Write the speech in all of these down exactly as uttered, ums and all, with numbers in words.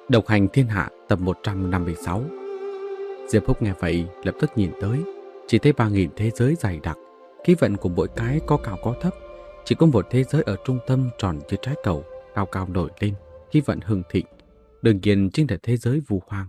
Độc hành thiên hạ tập một trăm năm mươi sáu. Diệp Húc nghe vậy lập tức nhìn tới, chỉ thấy ba nghìn thế giới dày đặc, khí vận của mỗi cái có cao có thấp, chỉ có một thế giới ở trung tâm tròn như trái cầu, cao cao nổi lên, khí vận hưng thịnh, đương nhiên chính là thế giới Vu Hoang.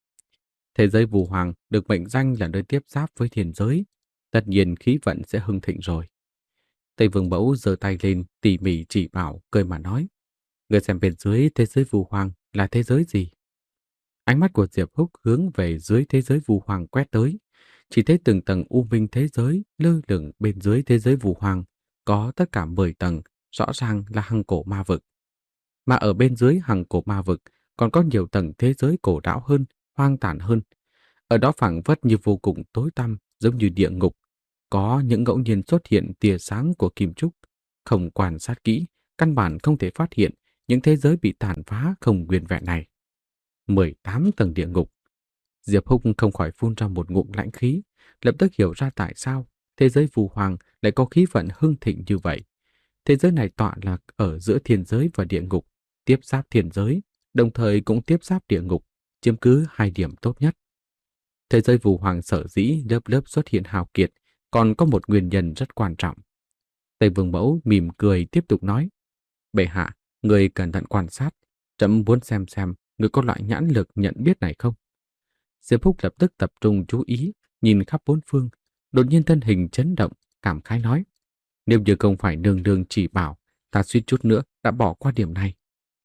Thế giới Vu Hoang được mệnh danh là nơi tiếp giáp với thiên giới, tất nhiên khí vận sẽ hưng thịnh rồi. Tây Vương Mẫu giơ tay lên tỉ mỉ chỉ bảo, cười mà nói: "Người xem bên dưới thế giới Vu Hoang là thế giới gì?" Ánh mắt của Diệp Húc hướng về dưới thế giới Vu Hoang quét tới, chỉ thấy từng tầng u minh thế giới lơ lửng bên dưới thế giới Vu Hoang, có tất cả mười tầng, rõ ràng là hằng cổ ma vực. Mà ở bên dưới hằng cổ ma vực còn có nhiều tầng thế giới cổ đảo hơn, hoang tàn hơn. Ở đó phảng phất như vô cùng tối tăm, giống như địa ngục. Có những ngẫu nhiên xuất hiện tia sáng của kim trúc, không quan sát kỹ, căn bản không thể phát hiện những thế giới bị tàn phá không nguyên vẹn này. mười tám tầng địa ngục. Diệp Húc không khỏi phun ra một ngụm lãnh khí, lập tức hiểu ra tại sao thế giới Vu Hoàng lại có khí vận hưng thịnh như vậy. Thế giới này tọa lạc ở giữa thiên giới và địa ngục, tiếp giáp thiên giới, đồng thời cũng tiếp giáp địa ngục, chiếm cứ hai điểm tốt nhất. Thế giới Vu Hoàng sở dĩ lớp lớp xuất hiện hào kiệt, còn có một nguyên nhân rất quan trọng. Tây Vương Mẫu mỉm cười tiếp tục nói: "Bệ hạ, người cẩn thận quan sát, trẫm muốn xem xem người có loại nhãn lực nhận biết này không?" Diệp Húc lập tức tập trung chú ý, nhìn khắp bốn phương, đột nhiên thân hình chấn động, cảm khái nói: "Nếu như không phải nương nương chỉ bảo, ta suýt chút nữa đã bỏ qua điểm này."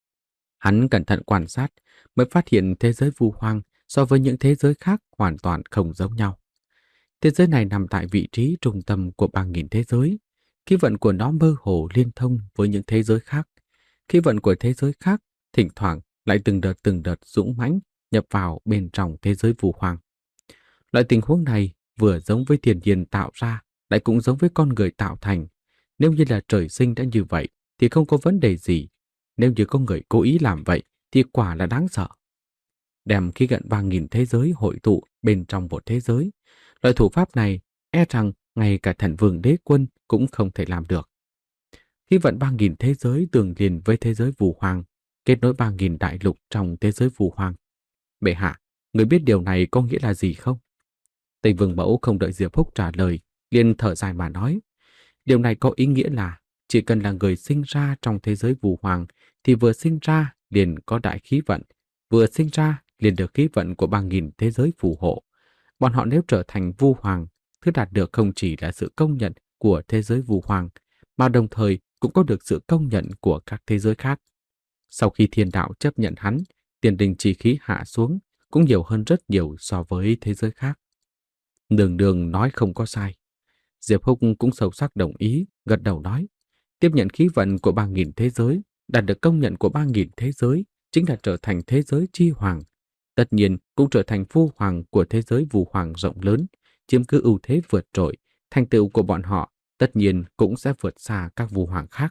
Hắn cẩn thận quan sát, mới phát hiện thế giới Vu Hoang so với những thế giới khác hoàn toàn không giống nhau. Thế giới này nằm tại vị trí trung tâm của ba nghìn thế giới. Khí vận của nó mơ hồ liên thông với những thế giới khác. Khí vận của thế giới khác thỉnh thoảng lại từng đợt từng đợt dũng mãnh nhập vào bên trong thế giới Vu Hoang. Loại tình huống này vừa giống với thiên nhiên tạo ra, lại cũng giống với con người tạo thành. Nếu như là trời sinh đã như vậy thì không có vấn đề gì. Nếu như có người cố ý làm vậy thì quả là đáng sợ. Đem khí gần ba nghìn thế giới hội tụ bên trong một thế giới, loại thủ pháp này e rằng ngay cả thần vương đế quân cũng không thể làm được. Khí vận ba nghìn thế giới tương liền với thế giới Vu Hoang, kết nối ba nghìn đại lục trong thế giới Vu Hoang. Bệ hạ, người biết điều này có nghĩa là gì không? Tây Vương Mẫu không đợi Diệp Húc trả lời, liền thở dài mà nói: "Điều này có ý nghĩa là chỉ cần là người sinh ra trong thế giới Vu Hoang thì vừa sinh ra liền có đại khí vận, vừa sinh ra liền được khí vận của ba nghìn thế giới phù hộ. Bọn họ nếu trở thành Vu Hoàng, thứ đạt được không chỉ là sự công nhận của thế giới Vu Hoàng, mà đồng thời cũng có được sự công nhận của các thế giới khác. Sau khi thiên đạo chấp nhận hắn, tiền đình chi khí hạ xuống cũng nhiều hơn rất nhiều so với thế giới khác." Đường đường nói không có sai. Diệp Húc cũng sâu sắc đồng ý, gật đầu nói: "Tiếp nhận khí vận của ba nghìn thế giới, đạt được công nhận của ba nghìn thế giới, chính là trở thành thế giới chi hoàng. Tất nhiên cũng trở thành phu hoàng của thế giới Vu Hoàng rộng lớn, chiếm cứ ưu thế vượt trội, thành tựu của bọn họ tất nhiên cũng sẽ vượt xa các Vu Hoàng khác."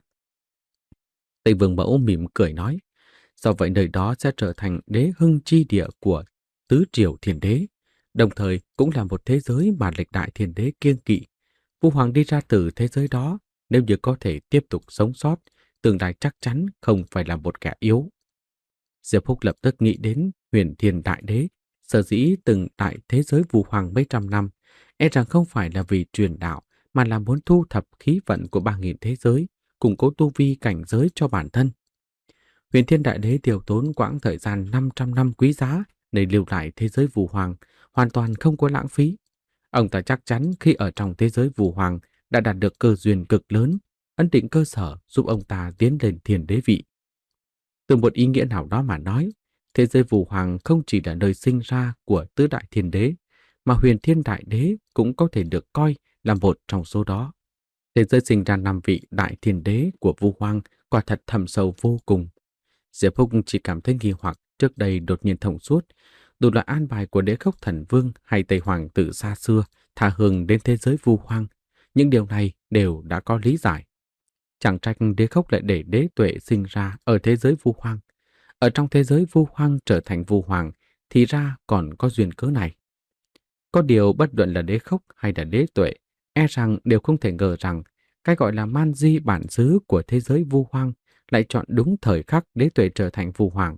Tây Vương Mẫu mỉm cười nói: "Do vậy nơi đó sẽ trở thành đế hưng chi địa của tứ triều thiên đế, đồng thời cũng là một thế giới mà lịch đại thiên đế kiêng kỵ. Vu Hoàng đi ra từ thế giới đó, nếu như có thể tiếp tục sống sót, tương lai chắc chắn không phải là một kẻ yếu." Diệp Húc lập tức nghĩ đến Huyền Thiên Đại Đế, sở dĩ từng tại thế giới Vu Hoàng mấy trăm năm, e rằng không phải là vì truyền đạo, mà là muốn thu thập khí vận của ba nghìn thế giới, củng cố tu vi cảnh giới cho bản thân. Huyền Thiên Đại Đế tiêu tốn quãng thời gian năm trăm năm quý giá để lưu lại thế giới Vu Hoàng, hoàn toàn không có lãng phí. Ông ta chắc chắn khi ở trong thế giới Vu Hoàng đã đạt được cơ duyên cực lớn, ấn định cơ sở giúp ông ta tiến lên thiên đế vị. Từ một ý nghĩa nào đó mà nói, thế giới Vu Hoàng không chỉ là nơi sinh ra của tứ đại thiên đế, mà Huyền Thiên Đại Đế cũng có thể được coi là một trong số đó. Thế giới sinh ra năm vị đại thiên đế của Vu Hoàng quả thật thâm sâu vô cùng. Diệp Húc chỉ cảm thấy nghi hoặc trước đây đột nhiên thông suốt, dù là an bài của Đế Khốc Thần Vương hay Tây Hoàng từ xa xưa tha hương đến thế giới Vu Hoàng, những điều này đều đã có lý giải. Chẳng trách Đế Khốc lại để đế tuệ sinh ra ở thế giới Vu Hoàng, ở trong thế giới Vu Hoàng trở thành Vu Hoàng, thì ra còn có duyên cớ này. Có điều bất luận là Đế Khốc hay là đế tuệ, e rằng đều không thể ngờ rằng cái gọi là man di bản xứ của thế giới Vu Hoàng lại chọn đúng thời khắc đế tuệ trở thành Vu Hoàng.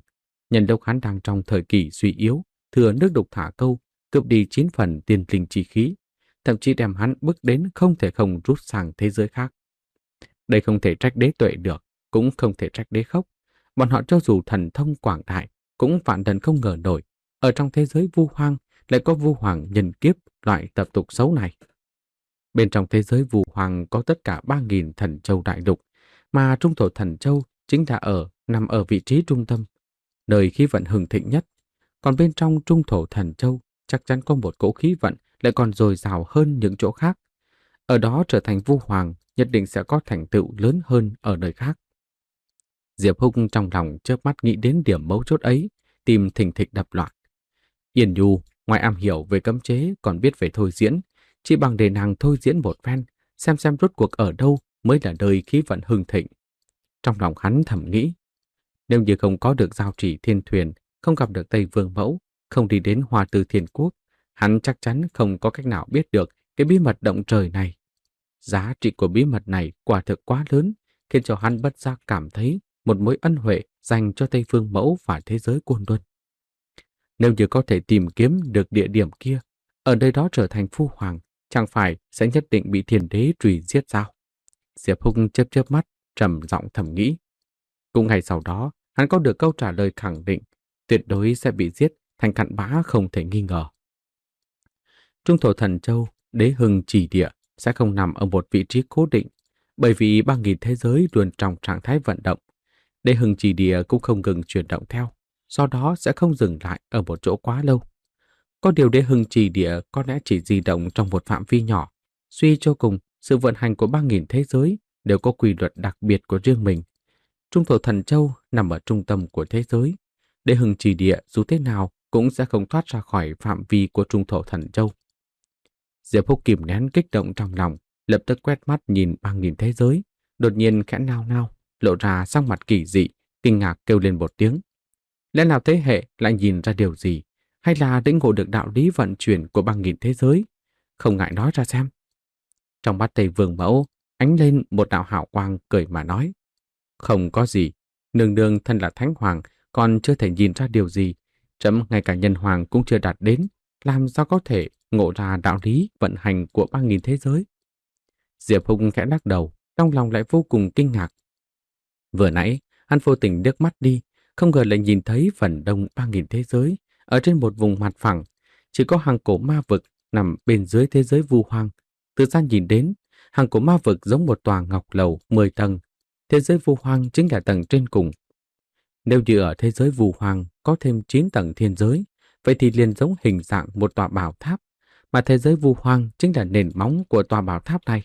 Nhân lúc hắn đang trong thời kỳ suy yếu, thừa nước đục thả câu, cướp đi chín phần tiên linh chi khí, thậm chí đem hắn bước đến không thể không rút sang thế giới khác. Đây không thể trách đế tuệ được, cũng không thể trách đế khốc. Bọn họ cho dù thần thông quảng đại, cũng vạn lần không ngờ nổi, ở trong thế giới vu hoang lại có vu hoàng nhân kiếp loại tập tục xấu này. Bên trong thế giới vu hoàng có tất cả ba nghìn thần châu đại lục, mà trung thổ thần châu chính là ở nằm ở vị trí trung tâm, nơi khí vận hưng thịnh nhất. Còn bên trong trung thổ thần châu chắc chắn có một cỗ khí vận lại còn dồi dào hơn những chỗ khác. Ở đó trở thành vu hoàng nhất định sẽ có thành tựu lớn hơn ở nơi khác. Diệp Húc trong lòng chớp mắt nghĩ đến điểm mấu chốt ấy, tim thình thịch đập loạn. Yên Nhu ngoài am hiểu về cấm chế còn biết về thôi diễn, chỉ bằng để nàng thôi diễn một phen, xem xem rốt cuộc ở đâu mới là nơi khí vận hưng thịnh. Trong lòng hắn thầm nghĩ, nếu như không có được giao chỉ thiên thuyền, không gặp được Tây Vương Mẫu, không đi đến Hoa Tư Thiên Quốc, hắn chắc chắn không có cách nào biết được cái bí mật động trời này. Giá trị của bí mật này quả thực quá lớn, khiến cho hắn bất giác cảm thấy một mối ân huệ dành cho Tây Vương Mẫu và thế giới Côn Luân. Nếu như có thể tìm kiếm được địa điểm kia, ở nơi đó trở thành phu hoàng, chẳng phải sẽ nhất định bị thiên đế truy giết sao? Diệp Húc chớp chớp mắt, trầm giọng thầm nghĩ. Cũng ngày sau đó, hắn có được câu trả lời khẳng định, tuyệt đối sẽ bị giết thành cặn bã không thể nghi ngờ. Trung thổ thần châu, đế hưng chỉ địa sẽ không nằm ở một vị trí cố định, bởi vì ba nghìn thế giới luôn trong trạng thái vận động. Đế hưng chỉ địa cũng không ngừng chuyển động theo, do đó sẽ không dừng lại ở một chỗ quá lâu. Có điều đế hưng chỉ địa có lẽ chỉ di động trong một phạm vi nhỏ. Suy cho cùng, sự vận hành của ba nghìn thế giới đều có quy luật đặc biệt của riêng mình. Trung thổ thần châu nằm ở trung tâm của thế giới. Đế hưng chỉ địa dù thế nào cũng sẽ không thoát ra khỏi phạm vi của trung thổ thần châu. Diệp Húc kìm nén kích động trong lòng, lập tức quét mắt nhìn ba nghìn thế giới, đột nhiên khẽ nao nao, lộ ra sắc mặt kỳ dị, kinh ngạc kêu lên một tiếng. Lẽ nào thế hệ lại nhìn ra điều gì, hay là lĩnh ngộ được đạo lý vận chuyển của ba nghìn thế giới? Không ngại nói ra xem. Trong mắt Tây Vương Mẫu ánh lên một đạo hào quang, cười mà nói. Không có gì, nương nương thân là thánh hoàng, còn chưa thể nhìn ra điều gì. Chấm ngay cả nhân hoàng cũng chưa đạt đến, làm sao có thể ngộ ra đạo lý vận hành của ba nghìn thế giới? Diệp Húc khẽ lắc đầu, trong lòng lại vô cùng kinh ngạc. Vừa nãy, hắn vô tình liếc mắt đi, không ngờ lại nhìn thấy phần đông ba nghìn thế giới ở trên một vùng mặt phẳng, chỉ có hàng cổ ma vực nằm bên dưới thế giới vu hoang. Từ xa nhìn đến, hàng cổ ma vực giống một tòa ngọc lầu mười tầng, thế giới vu hoang chính là tầng trên cùng. Nếu như ở thế giới vu hoang có thêm chín tầng thiên giới, vậy thì liền giống hình dạng một tòa bảo tháp, mà thế giới vu hoang chính là nền móng của tòa bảo tháp này.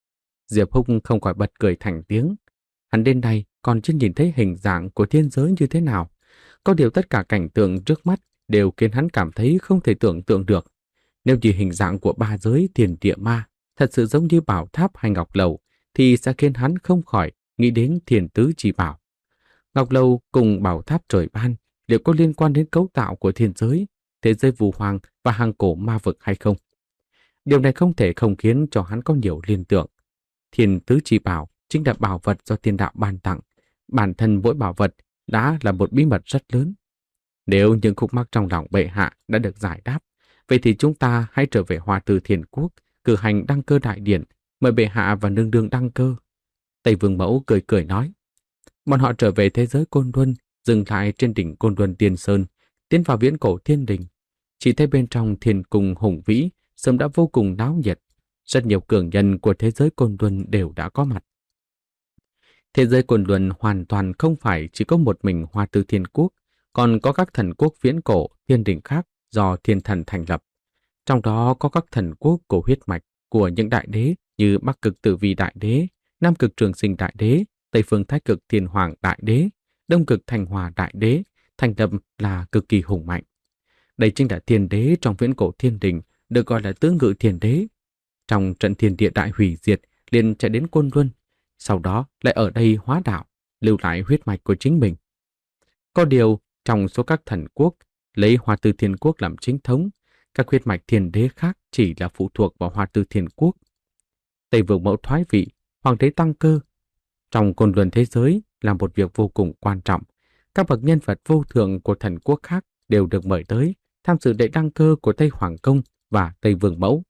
Diệp Húc không khỏi bật cười thành tiếng. Hắn đến đây còn chưa nhìn thấy hình dạng của thiên giới như thế nào. Có điều tất cả cảnh tượng trước mắt đều khiến hắn cảm thấy không thể tưởng tượng được. Nếu như hình dạng của ba giới thiên địa ma thật sự giống như bảo tháp hay ngọc lầu, thì sẽ khiến hắn không khỏi nghĩ đến thiên tứ chi bảo. Ngọc lầu cùng bảo tháp trời ban liệu có liên quan đến cấu tạo của thiên giới, thế giới vu hoang và hàng cổ ma vực hay không? Điều này không thể không khiến cho hắn có nhiều liên tưởng. Thiên tứ chi bảo chính là bảo vật do thiên đạo ban tặng. Bản thân mỗi bảo vật đã là một bí mật rất lớn. Nếu những khúc mắc trong lòng bệ hạ đã được giải đáp, vậy thì chúng ta hãy trở về Hoa Tư Thiên Quốc, cử hành đăng cơ đại điện, mời bệ hạ và nương nương đăng cơ. Tây Vương Mẫu cười cười nói. Bọn họ trở về thế giới Côn Luân, dừng lại trên đỉnh Côn Luân Tiên Sơn, tiến vào viễn cổ thiên đình. Chỉ thấy bên trong thiên cung hùng vĩ sớm đã vô cùng náo nhiệt. Rất nhiều cường nhân của thế giới Côn Luân đều đã có mặt. Thế giới Côn Luân hoàn toàn không phải chỉ có một mình Hoa Tư Thiên Quốc, còn có các thần quốc viễn cổ, thiên đình khác do thiên thần thành lập. Trong đó có các thần quốc của huyết mạch của những đại đế như Bắc Cực Tử Vi Đại Đế, Nam Cực Trường Sinh Đại Đế, Tây Phương Thái Cực Thiên Hoàng Đại Đế, Đông Cực Thành Hòa Đại Đế, thành lập là cực kỳ hùng mạnh. Đây chính là thiên đế trong viễn cổ thiên đình, được gọi là tứ ngự thiên đế. Trong trận thiên địa đại hủy diệt, liền chạy đến Côn Luân, sau đó lại ở đây hóa đạo, lưu lại huyết mạch của chính mình. Có điều, trong số các thần quốc, lấy Hoa Tư Thiên Quốc làm chính thống, các huyết mạch thiên đế khác chỉ là phụ thuộc vào Hoa Tư Thiên Quốc. Tây Vương Mẫu thoái vị, hoàng đế tăng cơ. Trong Côn Luân thế giới là một việc vô cùng quan trọng, Các bậc nhân vật vô thượng của thần quốc khác đều được mời tới tham dự lễ đăng cơ của Tây Hoàng Công và Tây Vương Mẫu.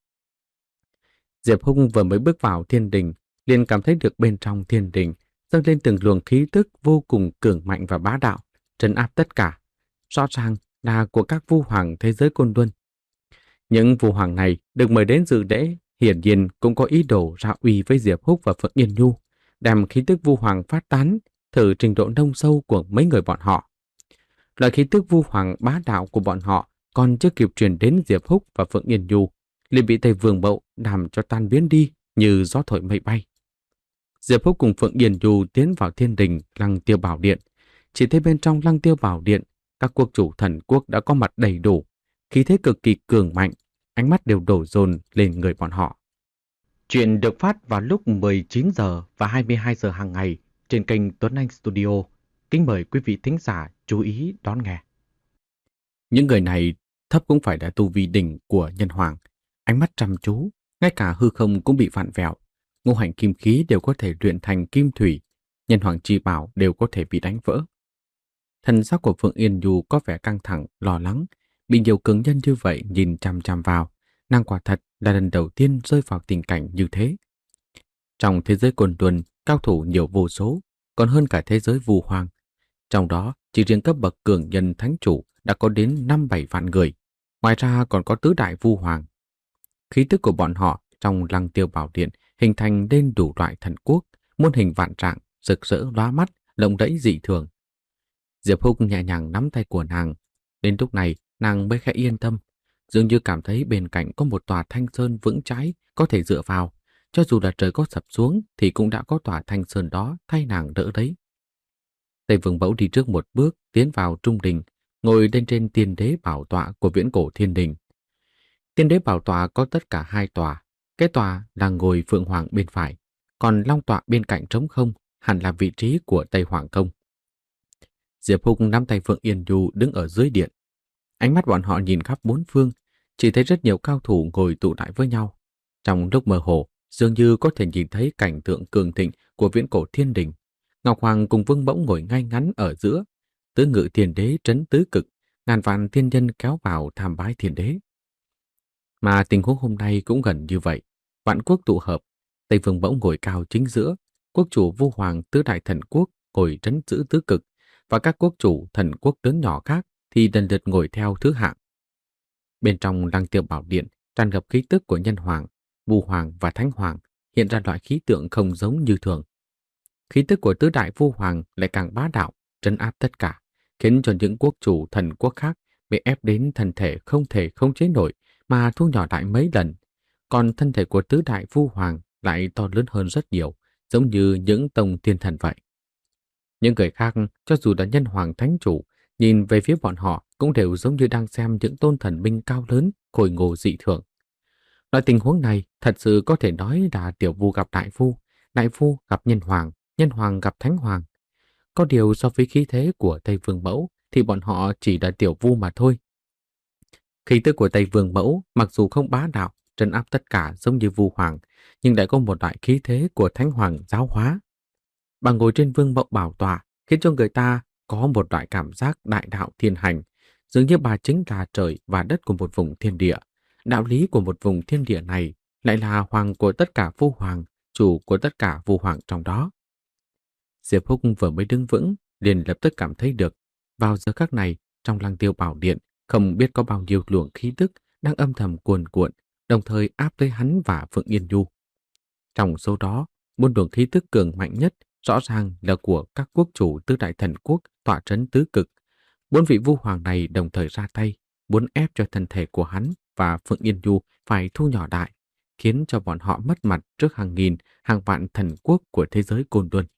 Diệp Húc vừa mới bước vào thiên đình, liền cảm thấy được bên trong thiên đình dâng lên từng luồng khí tức vô cùng cường mạnh và bá đạo, trấn áp tất cả. Rõ ràng là của các vu hoàng thế giới Côn Luân. Những vu hoàng này được mời đến dự lễ, hiển nhiên cũng có ý đồ ra uy với Diệp Húc và Phượng Yên Nhu, đem khí tức vu hoàng phát tán, thử trình độ nông sâu của mấy người bọn họ. Loại khí tức vu hoàng bá đạo của bọn họ còn chưa kịp truyền đến Diệp Húc và Phượng Yên Nhu, liền bị Tây Vương Mẫu làm cho tan biến đi như gió thổi mây bay. Diệp Húc cùng Phượng Yên Nhu tiến vào thiên đình Lăng Tiêu Bảo Điện. Chỉ thấy bên trong Lăng Tiêu Bảo Điện, các quốc chủ thần quốc đã có mặt đầy đủ, khí thế cực kỳ cường mạnh, ánh mắt đều đổ dồn lên người bọn họ. Chuyện được phát vào lúc mười chín giờ và hai mươi hai giờ hàng ngày trên kênh Tuấn Anh Studio. Kính mời quý vị thính giả chú ý đón nghe. Những người này thấp cũng phải là tu vi đỉnh của nhân hoàng, ánh mắt chăm chú, ngay cả hư không cũng bị vặn vẹo. Ngũ hành kim khí đều có thể luyện thành kim thủy, nhân hoàng chi bảo đều có thể bị đánh vỡ. Thần sắc của Phượng Yên Nhu có vẻ căng thẳng, lo lắng, bị nhiều cường nhân như vậy nhìn chằm chằm vào, nàng quả thật là lần đầu tiên rơi vào tình cảnh như thế. Trong thế giới Côn Luân, cao thủ nhiều vô số, còn hơn cả thế giới vu hoàng. Trong đó, chỉ riêng cấp bậc cường nhân thánh chủ đã có đến năm bảy vạn người, ngoài ra còn có tứ đại vu hoàng. Khí tức của bọn họ trong Lăng Tiêu Bảo Điện hình thành nên đủ loại thần quốc, muôn hình vạn trạng, rực rỡ lóa mắt, lộng lẫy dị thường. Diệp Húc nhẹ nhàng nắm tay của nàng. Đến lúc này, nàng mới khẽ yên tâm, dường như cảm thấy bên cạnh có một tòa thanh sơn vững chãi có thể dựa vào. Cho dù là trời có sập xuống thì cũng đã có tòa thanh sơn đó thay nàng đỡ đấy. Tây Vương Mẫu đi trước một bước tiến vào trung đình, ngồi lên trên tiên đế bảo tọa của viễn cổ thiên đình. Tiên đế bảo tọa có tất cả hai tòa. Cái tòa là ngồi Phượng Hoàng bên phải, còn long tọa bên cạnh trống không hẳn là vị trí của Tây Hoàng Công. Diệp Húc nắm tay Phượng Yên Nhu đứng ở dưới điện. Ánh mắt bọn họ nhìn khắp bốn phương, chỉ thấy rất nhiều cao thủ ngồi tụ lại với nhau. Trong lúc mơ hồ, dường như có thể nhìn thấy cảnh tượng cường thịnh của viễn cổ thiên đình. Ngọc Hoàng cùng Vương Mẫu ngồi ngay ngắn ở giữa, tứ ngự thiên đế trấn tứ cực, ngàn vạn thiên nhân kéo vào tham bái thiên đế. Mà tình huống hôm nay cũng gần như vậy. Vạn quốc tụ hợp, Tây Vương Mẫu ngồi cao chính giữa, quốc chủ vu hoàng tứ đại thần quốc ngồi trấn giữ tứ cực, và các quốc chủ thần quốc lớn nhỏ khác thì lần lượt ngồi theo thứ hạng. Bên trong Lăng Tiêu Bảo Điện tràn ngập khí tức của nhân hoàng, vu hoàng và thánh hoàng, hiện ra loại khí tượng không giống như thường. Khí tức của tứ đại vu hoàng lại càng bá đạo, trấn áp tất cả, khiến cho những quốc chủ thần quốc khác bị ép đến thân thể không thể không chế nổi mà thu nhỏ lại mấy lần. Còn thân thể của tứ đại vu hoàng lại to lớn hơn rất nhiều, giống như những tông thiên thần vậy. Những người khác, cho dù là nhân hoàng thánh chủ, nhìn về phía bọn họ cũng đều giống như đang xem những tôn thần minh cao lớn, khôi ngô dị thường. Loại tình huống này thật sự có thể nói là tiểu vu gặp đại vu, đại vu gặp nhân hoàng, nhân hoàng gặp thánh hoàng. Có điều so với khí thế của Tây Vương Mẫu thì bọn họ chỉ là tiểu vu mà thôi. Khí tức của Tây Vương Mẫu mặc dù không bá đạo, trấn áp tất cả giống như vu hoàng, nhưng lại có một loại khí thế của thánh hoàng giáo hóa. Bà ngồi trên vương mẫu bảo tọa khiến cho người ta có một loại cảm giác đại đạo thiên hành, dường như bà chính là trời và đất của một vùng thiên địa. Đạo lý của một vùng thiên địa này lại là hoàng của tất cả vu hoàng, chủ của tất cả vu hoàng trong đó. Diệp Húc vừa mới đứng vững, liền lập tức cảm thấy được, vào giờ khắc này, trong Lăng Tiêu Bảo Điện, không biết có bao nhiêu luồng khí tức đang âm thầm cuồn cuộn, đồng thời áp tới hắn và Phượng Yên Nhu. Trong số đó, một luồng khí tức cường mạnh nhất rõ ràng là của các quốc chủ tứ đại thần quốc tọa trấn tứ cực. Bốn vị vu hoàng này đồng thời ra tay, muốn ép cho thân thể của hắn và Phượng Yên Nhu phải thu nhỏ lại, khiến cho bọn họ mất mặt trước hàng nghìn, hàng vạn thần quốc của thế giới Côn Luân.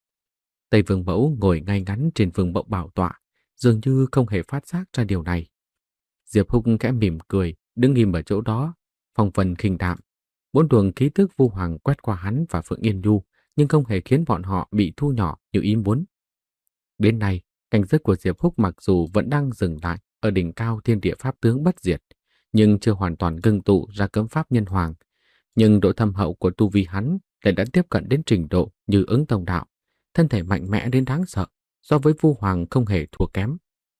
Tây Vương Mẫu ngồi ngay ngắn trên vương mẫu bảo tọa, dường như không hề phát giác ra điều này. Diệp Húc khẽ mỉm cười, đứng im ở chỗ đó, phong vân khinh đạm. Bốn luồng khí tức vu hoàng quét qua hắn và Phượng Yên Nhu, nhưng không hề khiến bọn họ bị thu nhỏ như ý muốn. Đến nay, cảnh giới của Diệp Húc mặc dù vẫn đang dừng lại ở đỉnh cao thiên địa pháp tướng bất diệt, nhưng chưa hoàn toàn ngưng tụ ra cấm pháp nhân hoàng. Nhưng độ thâm hậu của tu vi hắn lại đã tiếp cận đến trình độ như ứng tông đạo, thân thể mạnh mẽ đến đáng sợ, so với Vu Hoàng không hề thua kém.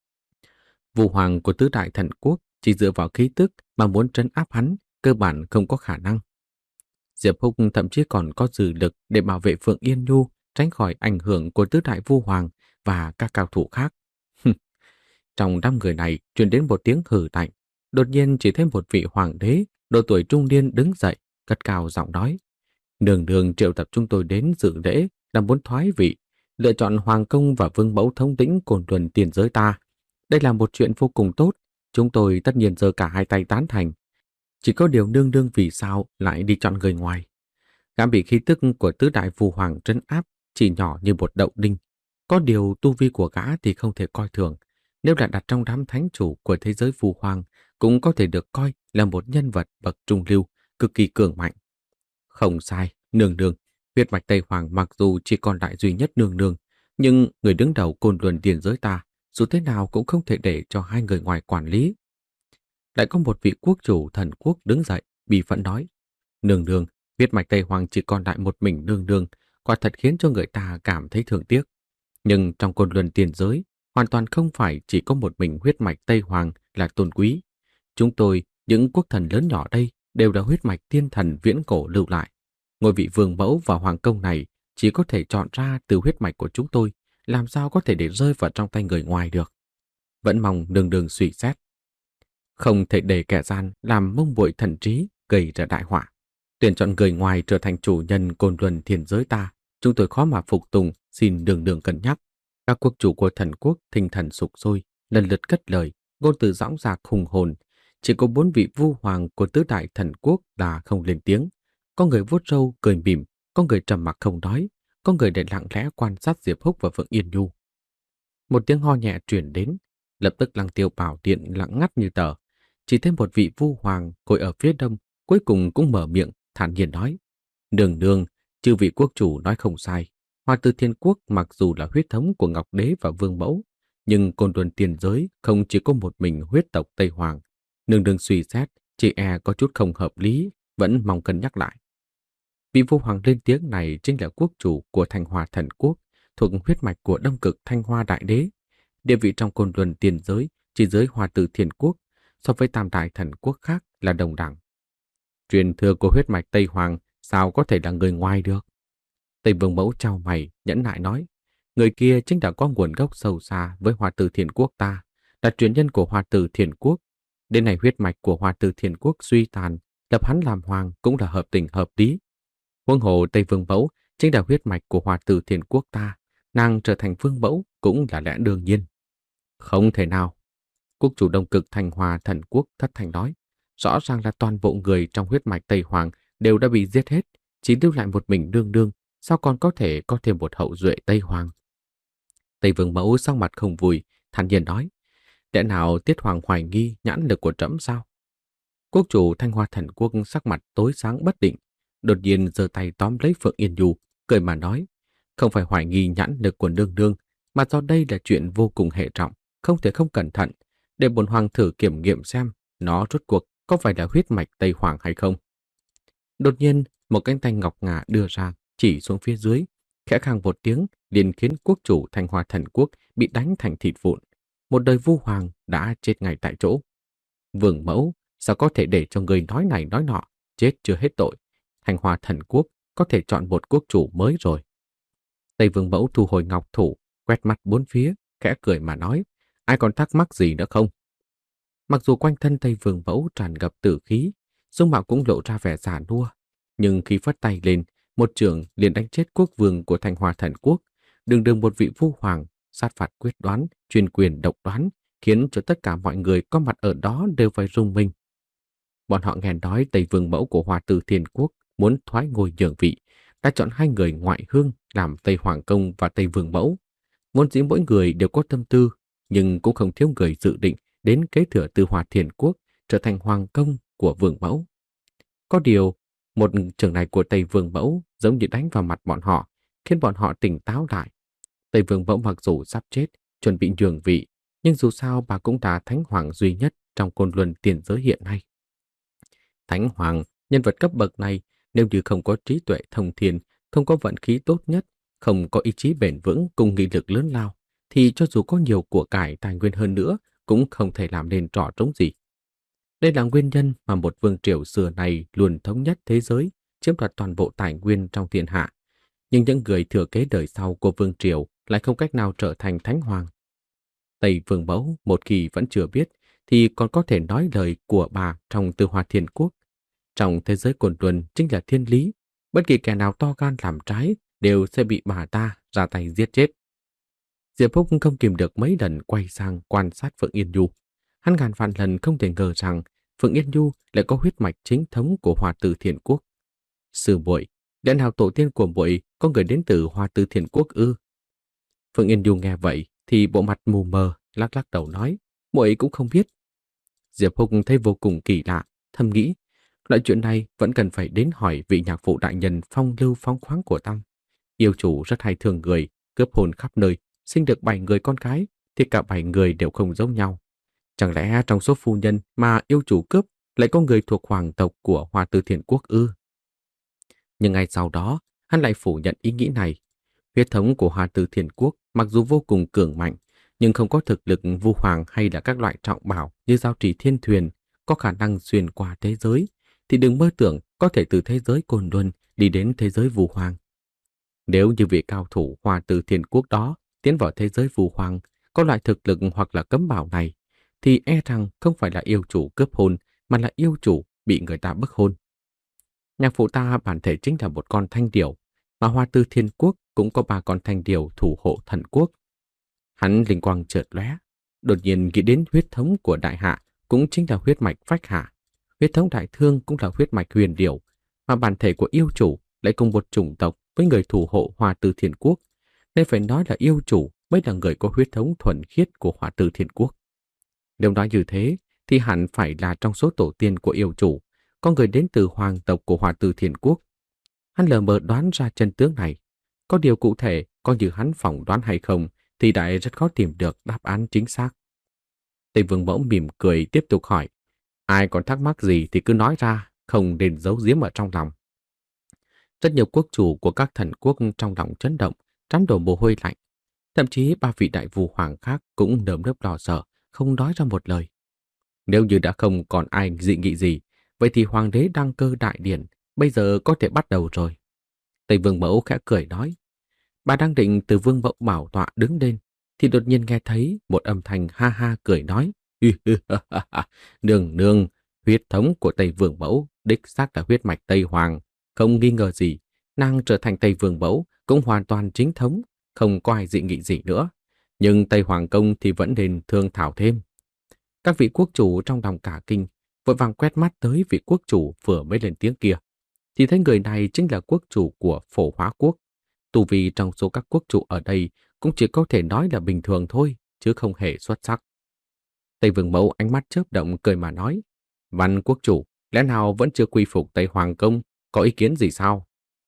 Vu Hoàng của tứ đại thần quốc chỉ dựa vào khí tức mà muốn trấn áp hắn, cơ bản không có khả năng. Diệp Húc thậm chí còn có dư lực để bảo vệ Phượng Yên Nhu tránh khỏi ảnh hưởng của tứ đại Vu Hoàng và các cao thủ khác. Trong đám người này truyền đến một tiếng hừ lạnh, đột nhiên chỉ thấy một vị hoàng đế độ tuổi trung niên đứng dậy, cất cao giọng nói: "Nương nương triệu tập chúng tôi đến dự lễ là muốn thoái vị, lựa chọn hoàng công và vương mẫu thống lĩnh Côn Luân tiền giới ta. Đây là một chuyện vô cùng tốt, chúng tôi tất nhiên giơ cả hai tay tán thành. Chỉ có điều nương nương vì sao lại đi chọn người ngoài?" Gã bị khí tức của tứ đại Vu Hoàng trấn áp, chỉ nhỏ như một đậu đinh. Có điều tu vi của gã thì không thể coi thường. Nếu là đặt trong đám thánh chủ của thế giới Vu Hoàng, cũng có thể được coi là một nhân vật bậc trung lưu, cực kỳ cường mạnh. Không sai, nương nương. Huyết mạch Tây Hoàng mặc dù chỉ còn lại duy nhất nương nương, nhưng người đứng đầu Côn Luân tiền giới ta, dù thế nào cũng không thể để cho hai người ngoài quản lý. Lại có một vị quốc chủ thần quốc đứng dậy, bị phẫn nói: "Nương nương, huyết mạch Tây Hoàng chỉ còn lại một mình nương nương, quả thật khiến cho người ta cảm thấy thương tiếc. Nhưng trong Côn Luân tiền giới, hoàn toàn không phải chỉ có một mình huyết mạch Tây Hoàng là tôn quý. Chúng tôi, những quốc thần lớn nhỏ đây, đều là huyết mạch tiên thần viễn cổ lưu lại. Ngôi vị vương mẫu và hoàng công này chỉ có thể chọn ra từ huyết mạch của chúng tôi, làm sao có thể để rơi vào trong tay người ngoài được. Vẫn mong nương nương suy xét. Không thể để kẻ gian làm mông muội thần trí, gây ra đại họa. Tuyển chọn người ngoài trở thành chủ nhân Côn Luân thiên giới ta, chúng tôi khó mà phục tùng, xin đường đường cân nhắc." Các quốc chủ của thần quốc tinh thần sục sôi, lần lượt cất lời, ngôn từ dõng dạc hùng hồn. Chỉ có bốn vị Vu Hoàng của tứ đại thần quốc là không lên tiếng. Có người vuốt râu cười mỉm, có người trầm mặc không nói, có người để lặng lẽ quan sát Diệp Húc và Phượng Yên Nhu. Một tiếng ho nhẹ truyền đến, lập tức Lăng Tiêu Bảo Điện lặng ngắt như tờ. Chỉ thêm một vị Vu Hoàng ngồi ở phía đông, cuối cùng cũng mở miệng, thản nhiên nói: "Nương nương, chư vị quốc chủ nói không sai. Hoa Tư Thiên Quốc mặc dù là huyết thống của Ngọc Đế và Vương Mẫu, nhưng Côn Luân tiền giới không chỉ có một mình huyết tộc Tây Hoàng. Nương nương suy xét, chị e có chút không hợp lý, vẫn mong cân nhắc lại." Vị Vu Hoàng lên tiếng này chính là quốc chủ của Thanh Hoa Thần Quốc, thuộc huyết mạch của Đông Cực Thanh Hoa Đại Đế. Địa vị trong Côn Luân tiền giới chỉ dưới Hoa Tư Thiên Quốc, so với tam đại thần quốc khác là đồng đẳng. Truyền thừa của huyết mạch Tây Hoàng sao có thể là người ngoài được? Tây Vương Mẫu chau mày, nhẫn nại nói: "Người kia chính là có nguồn gốc sâu xa với Hoa Tư Thiên Quốc ta, là truyền nhân của Hoa Tư Thiên Quốc. Đến này huyết mạch của Hoa Tư Thiên Quốc suy tàn, lập hắn làm hoàng cũng là hợp tình hợp lý. Huống hồ Tây Vương Mẫu chính là huyết mạch của Hoa Tư Thiên Quốc ta, nàng trở thành vương mẫu cũng là lẽ đương nhiên." "Không thể nào!" Quốc chủ Đông Cực Thanh Hoa Thần Quốc thất thanh nói: "Rõ ràng là toàn bộ người trong huyết mạch Tây Hoàng đều đã bị giết hết, chỉ lưu lại một mình nương nương, sao còn có thể có thêm một hậu duệ Tây Hoàng?" Tây Vương Mẫu sắc mặt không vui, thản nhiên nói: "Lẽ nào Tiết Hoàng hoài nghi nhãn lực của trẫm sao?" Quốc chủ Thanh Hoa Thần Quốc sắc mặt tối sáng bất định, đột nhiên giơ tay tóm lấy Phượng Yên Nhu, cười mà nói: "Không phải hoài nghi nhãn lực của nương nương, mà do đây là chuyện vô cùng hệ trọng, không thể không cẩn thận, để bổn hoàng thử kiểm nghiệm xem nó rốt cuộc có phải là huyết mạch Tây Hoàng hay không." Đột nhiên, một cánh tay ngọc ngà đưa ra, chỉ xuống phía dưới, khẽ khàng một tiếng, liền khiến quốc chủ Thanh Hoa Thần Quốc bị đánh thành thịt vụn. Một đời Vu Hoàng đã chết ngay tại chỗ. "Vương mẫu, sao có thể để cho người nói này nói nọ, chết chưa hết tội. Thanh Hoa Thần Quốc có thể chọn một quốc chủ mới rồi." Tây Vương Mẫu thu hồi ngọc thủ, quét mắt bốn phía, khẽ cười mà nói: "Ai còn thắc mắc gì nữa không?" Mặc dù quanh thân Tây Vương Mẫu tràn ngập tử khí, dung mạo cũng lộ ra vẻ già nua, nhưng khi phất tay lên, một trường liền đánh chết quốc vương của Thanh Hoa Thần Quốc, đường đường một vị Vu Hoàng, sát phạt quyết đoán, chuyên quyền độc đoán, khiến cho tất cả mọi người có mặt ở đó đều phải rung mình. Bọn họ nghe nói Tây Vương Mẫu của Hoa Tư Thiên Quốc muốn thoái ngôi nhường vị, đã chọn hai người ngoại hương làm Tây Hoàng Công và Tây Vương Mẫu. Vốn dĩ mỗi người đều có tâm tư, nhưng cũng không thiếu người dự định đến kế thừa từ Hoa Thiên Quốc trở thành Hoàng Công của Vương Mẫu. Có điều, một trường này của Tây Vương Mẫu giống như đánh vào mặt bọn họ, khiến bọn họ tỉnh táo lại. Tây Vương Mẫu mặc dù sắp chết, chuẩn bị nhường vị, nhưng dù sao bà cũng là Thánh Hoàng duy nhất trong Côn Luân tiền giới hiện nay. Thánh Hoàng, nhân vật cấp bậc này, nếu như không có trí tuệ thông thiên, không có vận khí tốt nhất, không có ý chí bền vững cùng nghị lực lớn lao, thì cho dù có nhiều của cải tài nguyên hơn nữa cũng không thể làm nên trò trống gì. Đây là nguyên nhân mà một vương triều xưa này luôn thống nhất thế giới, chiếm đoạt toàn bộ tài nguyên trong thiên hạ. Nhưng những người thừa kế đời sau của vương triều lại không cách nào trở thành thánh hoàng. Tây Vương Mẫu một khi vẫn chưa biết thì còn có thể nói lời của bà trong Tư Hoa Thiên Quốc. Trong thế giới cồn luân chính là thiên lý, bất kỳ kẻ nào to gan làm trái đều sẽ bị bà ta ra tay giết chết. Diệp Phúc không kìm được mấy lần quay sang quan sát Phượng Yên Nhu. Hắn ngàn vạn lần không thể ngờ rằng Phượng Yên Nhu lại có huyết mạch chính thống của Hoa Tư Thiên Quốc. Sư muội, lẽ nào tổ tiên của muội có người đến từ Hoa Tư Thiên Quốc ư? Phượng Yên Nhu nghe vậy thì bộ mặt mù mờ, lắc lắc đầu nói, muội cũng không biết. Diệp Phúc thấy vô cùng kỳ lạ, thầm nghĩ, loại chuyện này vẫn cần phải đến hỏi vị nhạc phụ đại nhân phong lưu phóng khoáng của Tăng. Yêu chủ rất hay thương người, cướp hồn khắp nơi, sinh được bảy người con gái, thì cả bảy người đều không giống nhau. Chẳng lẽ trong số phu nhân mà yêu chủ cướp lại có người thuộc hoàng tộc của Hoa Tư Thiên Quốc ư? Nhưng ngay sau đó, hắn lại phủ nhận ý nghĩ này. Huyết thống của Hoa Tư Thiên Quốc mặc dù vô cùng cường mạnh, nhưng không có thực lực vu hoàng hay là các loại trọng bảo như giao trì thiên thuyền có khả năng xuyên qua thế giới, thì đừng mơ tưởng có thể từ thế giới cồn luân đi đến thế giới vu hoàng. Nếu như vị cao thủ Hoa Tư Thiên Quốc đó tiến vào thế giới vu hoàng có loại thực lực hoặc là cấm bảo này, thì e rằng không phải là yêu chủ cướp hôn, mà là yêu chủ bị người ta bức hôn. Nhạc phụ ta bản thể chính là một con thanh điểu, mà Hoa Tư Thiên Quốc cũng có ba con thanh điểu thủ hộ thần quốc. Hắn linh quang chợt lóe, đột nhiên nghĩ đến huyết thống của đại hạ cũng chính là huyết mạch phách hạ. Huyết thống đại thương cũng là huyết mạch huyền điểu, mà bản thể của yêu chủ lại cùng một chủng tộc với người thủ hộ Hoa Tư Thiên Quốc, nên phải nói là yêu chủ mới là người có huyết thống thuần khiết của Hoa Tư Thiên Quốc. Nếu nói như thế, thì hẳn phải là trong số tổ tiên của yêu chủ, có người đến từ hoàng tộc của Hoa Tư Thiên Quốc. Hắn lờ mờ đoán ra chân tướng này. Có điều cụ thể, có như hắn phỏng đoán hay không, thì đại rất khó tìm được đáp án chính xác. Tây Vương Mẫu mỉm cười tiếp tục hỏi, ai còn thắc mắc gì thì cứ nói ra, không nên giấu giếm ở trong lòng. Rất nhiều quốc chủ của các thần quốc trong lòng chấn động, trán đổ mồ hôi lạnh. Thậm chí ba vị đại vù hoàng khác cũng nơm nớp lo sợ, không nói ra một lời. Nếu như đã không còn ai dị nghị gì, vậy thì hoàng đế đăng cơ đại điển bây giờ có thể bắt đầu rồi. Tây Vương Mẫu khẽ cười nói, bà đang định từ Vương Mẫu bảo tọa đứng lên, thì đột nhiên nghe thấy một âm thanh ha ha cười nói, nương nương, huyết thống của Tây Vương Mẫu đích xác là huyết mạch Tây Hoàng, không nghi ngờ gì, nàng trở thành Tây Vương Mẫu cũng hoàn toàn chính thống, không có ai dị nghị gì nữa. Nhưng Tây Hoàng Công thì vẫn nên thương thảo thêm. Các vị quốc chủ trong lòng cả kinh, vội vàng quét mắt tới vị quốc chủ vừa mới lên tiếng kia, thì thấy người này chính là quốc chủ của Phổ Hóa Quốc. Tu vi trong số các quốc chủ ở đây cũng chỉ có thể nói là bình thường thôi, chứ không hề xuất sắc. Tây Vương Mẫu ánh mắt chớp động cười mà nói, Văn quốc chủ, lẽ nào vẫn chưa quy phục Tây Hoàng Công, có ý kiến gì sao?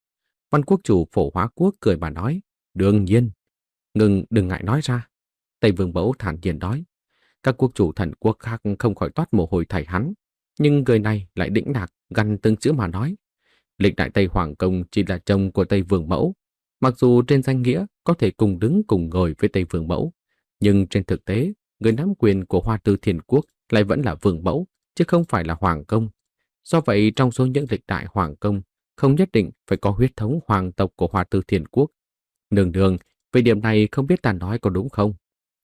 Văn quốc chủ Phổ Hóa Quốc cười mà nói, đương nhiên. Ngừng đừng ngại nói ra. Tây Vương Mẫu thản nhiên nói, các quốc chủ thần quốc khác không khỏi toát mồ hôi thảy hắn, nhưng người này lại đĩnh đạc gằn từng chữ mà nói, lịch đại Tây Hoàng Công chỉ là chồng của Tây Vương Mẫu, mặc dù trên danh nghĩa có thể cùng đứng cùng ngồi với Tây Vương Mẫu, nhưng trên thực tế, người nắm quyền của Hoa Tư Thiên Quốc lại vẫn là Vương Mẫu, chứ không phải là Hoàng Công. Do vậy, trong số những lịch đại Hoàng Công, không nhất định phải có huyết thống hoàng tộc của Hoa Tư Thiên Quốc. Nương nương, về điểm này không biết ta nói có đúng không?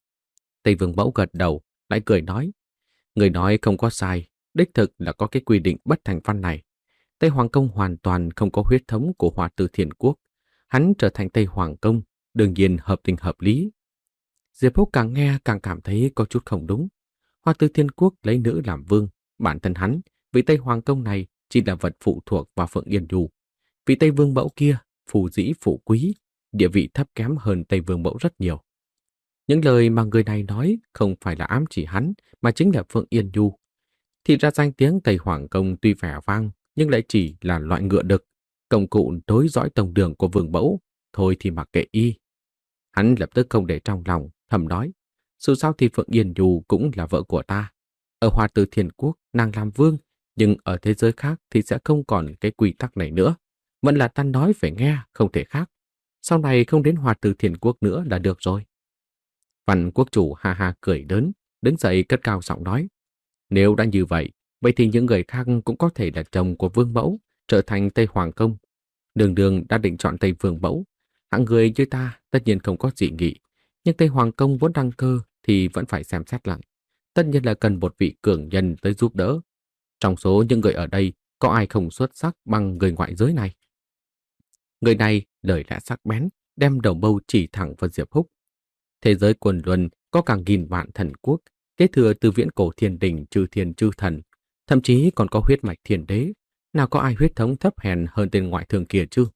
Tây Vương Mẫu gật đầu, lại cười nói, người nói không có sai, đích thực là có cái quy định bất thành văn này. Tây Hoàng Công hoàn toàn không có huyết thống của Hoa Tư Thiên Quốc. Hắn trở thành Tây Hoàng Công, đương nhiên hợp tình hợp lý. Diệp Phúc càng nghe càng cảm thấy có chút không đúng. Hoa Tư Thiên Quốc lấy nữ làm vương, bản thân hắn, vị Tây Hoàng Công này chỉ là vật phụ thuộc vào Phượng Yên Nhu. Vị Tây Vương Mẫu kia, phù dĩ phụ quý, địa vị thấp kém hơn Tây Vương Mẫu rất nhiều. Những lời mà người này nói không phải là ám chỉ hắn, mà chính là Phượng Yên Nhu. Thì ra danh tiếng Tây Hoàng Công tuy vẻ vang, nhưng lại chỉ là loại ngựa đực, công cụ đối dõi tông đường của Vương Mẫu, thôi thì mặc kệ y. Hắn lập tức không để trong lòng, thầm nói, dù sao thì Phượng Yên Nhu cũng là vợ của ta. Ở Hoa Tư Thiên Quốc, nàng làm vương, nhưng ở thế giới khác thì sẽ không còn cái quy tắc này nữa. Vẫn là ta nói phải nghe, không thể khác. Sau này không đến Hoa Tư Thiên Quốc nữa là được rồi. Văn quốc chủ ha ha cười lớn, đứng dậy cất cao giọng nói. Nếu đã như vậy, vậy thì những người khác cũng có thể là chồng của vương mẫu, trở thành Tây Hoàng Công. Đường đường đã định chọn Tây Vương mẫu. Hạng người như ta tất nhiên không có dị nghị, nhưng Tây Hoàng Công vốn đăng cơ thì vẫn phải xem xét lại. Tất nhiên là cần một vị cường nhân tới giúp đỡ. Trong số những người ở đây, có ai không xuất sắc bằng người ngoại giới này? Người này lời lẽ sắc bén, đem đầu bâu chỉ thẳng vào Diệp Húc. Thế giới quần luân có cả nghìn vạn thần quốc, kế thừa từ viễn cổ thiên đình chư thiên chư thần, thậm chí còn có huyết mạch thiên đế. Nào có ai huyết thống thấp hèn hơn tên ngoại thường kia chứ?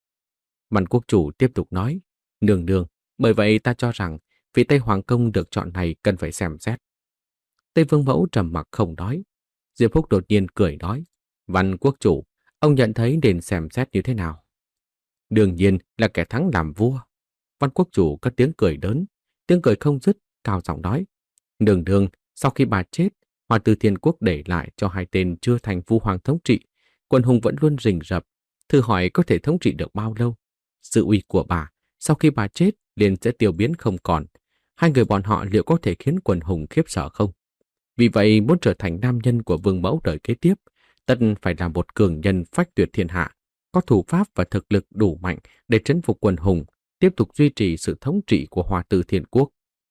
Văn quốc chủ tiếp tục nói, nương nương, bởi vậy ta cho rằng vị Tây Hoàng Công được chọn này cần phải xem xét. Tây Vương Mẫu trầm mặc không nói. Diệp Húc đột nhiên cười nói, Văn quốc chủ, ông nhận thấy nên xem xét như thế nào? Đương nhiên là kẻ thắng làm vua. Văn quốc chủ cất tiếng cười lớn, tiếng cười không dứt, cao giọng nói, nương nương, sau khi bà chết, Hoa Tư Thiên Quốc để lại cho hai tên chưa thành vua hoàng thống trị, quần hùng vẫn luôn rình rập, thử hỏi có thể thống trị được bao lâu? Sự uy của bà, sau khi bà chết, liền sẽ tiêu biến không còn. Hai người bọn họ liệu có thể khiến quần hùng khiếp sợ không? Vì vậy, muốn trở thành nam nhân của vương mẫu đời kế tiếp, tất phải là một cường nhân phách tuyệt thiên hạ, có thủ pháp và thực lực đủ mạnh để trấn phục quần hùng, tiếp tục duy trì sự thống trị của Hoa Tư Thiên Quốc.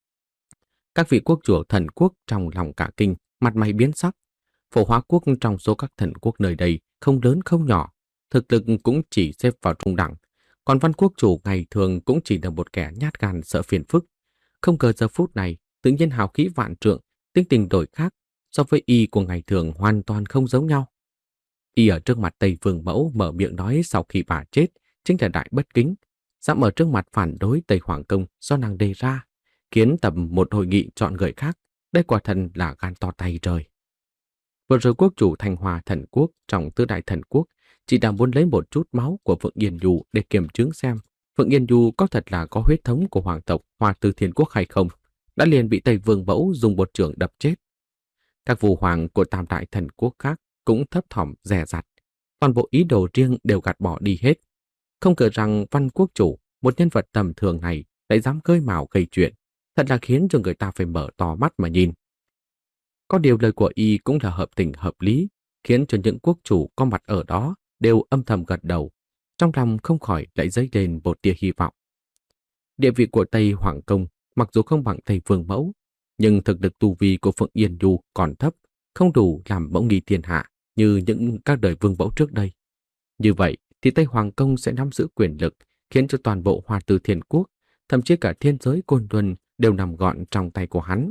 Các vị quốc chủ thần quốc trong lòng cả kinh, mặt mày biến sắc. Phổ Hóa Quốc trong số các thần quốc nơi đây không lớn không nhỏ, thực lực cũng chỉ xếp vào trung đẳng. Còn Văn quốc chủ ngày thường cũng chỉ là một kẻ nhát gan sợ phiền phức. Không ngờ giờ phút này, tự nhiên hào khí vạn trượng, tính tình đổi khác, so với y của ngày thường hoàn toàn không giống nhau. Y ở trước mặt Tây Vương Mẫu mở miệng nói sau khi bà chết, chính là đại bất kính. Dám ở trước mặt phản đối Tây Hoàng Công do nàng đề ra, kiến tầm một hội nghị chọn người khác, đây quả thần là gan to tay trời. Vừa rồi quốc chủ Thanh Hòa thần quốc trong tứ đại thần quốc chỉ đang muốn lấy một chút máu của Phượng Yên Du để kiểm chứng xem Phượng Yên Du có thật là có huyết thống của hoàng tộc Hoa Tư Thiên Quốc hay không, đã liền bị Tây Vương Mẫu dùng một chưởng đập chết. Các vua hoàng của tam đại thần quốc khác cũng thấp thỏm dè dặt, toàn bộ ý đồ riêng đều gạt bỏ đi hết. Không ngờ rằng Văn quốc chủ, một nhân vật tầm thường này lại dám khơi mào gây chuyện, thật là khiến cho người ta phải mở to mắt mà nhìn. Có điều lời của y cũng là hợp tình hợp lý, khiến cho những quốc chủ có mặt ở đó đều âm thầm gật đầu, trong lòng không khỏi lại dấy lên một tia hy vọng. Địa vị của Tây Hoàng Công mặc dù không bằng Tây Vương Mẫu, nhưng thực lực tu vi của Phượng Yên Du còn thấp, không đủ làm mẫu nghi thiên hạ như những các đời vương mẫu trước đây. Như vậy thì Tây Hoàng Công sẽ nắm giữ quyền lực, khiến cho toàn bộ Hoa Tư Thiên Quốc, thậm chí cả thiên giới côn luân đều nằm gọn trong tay của hắn.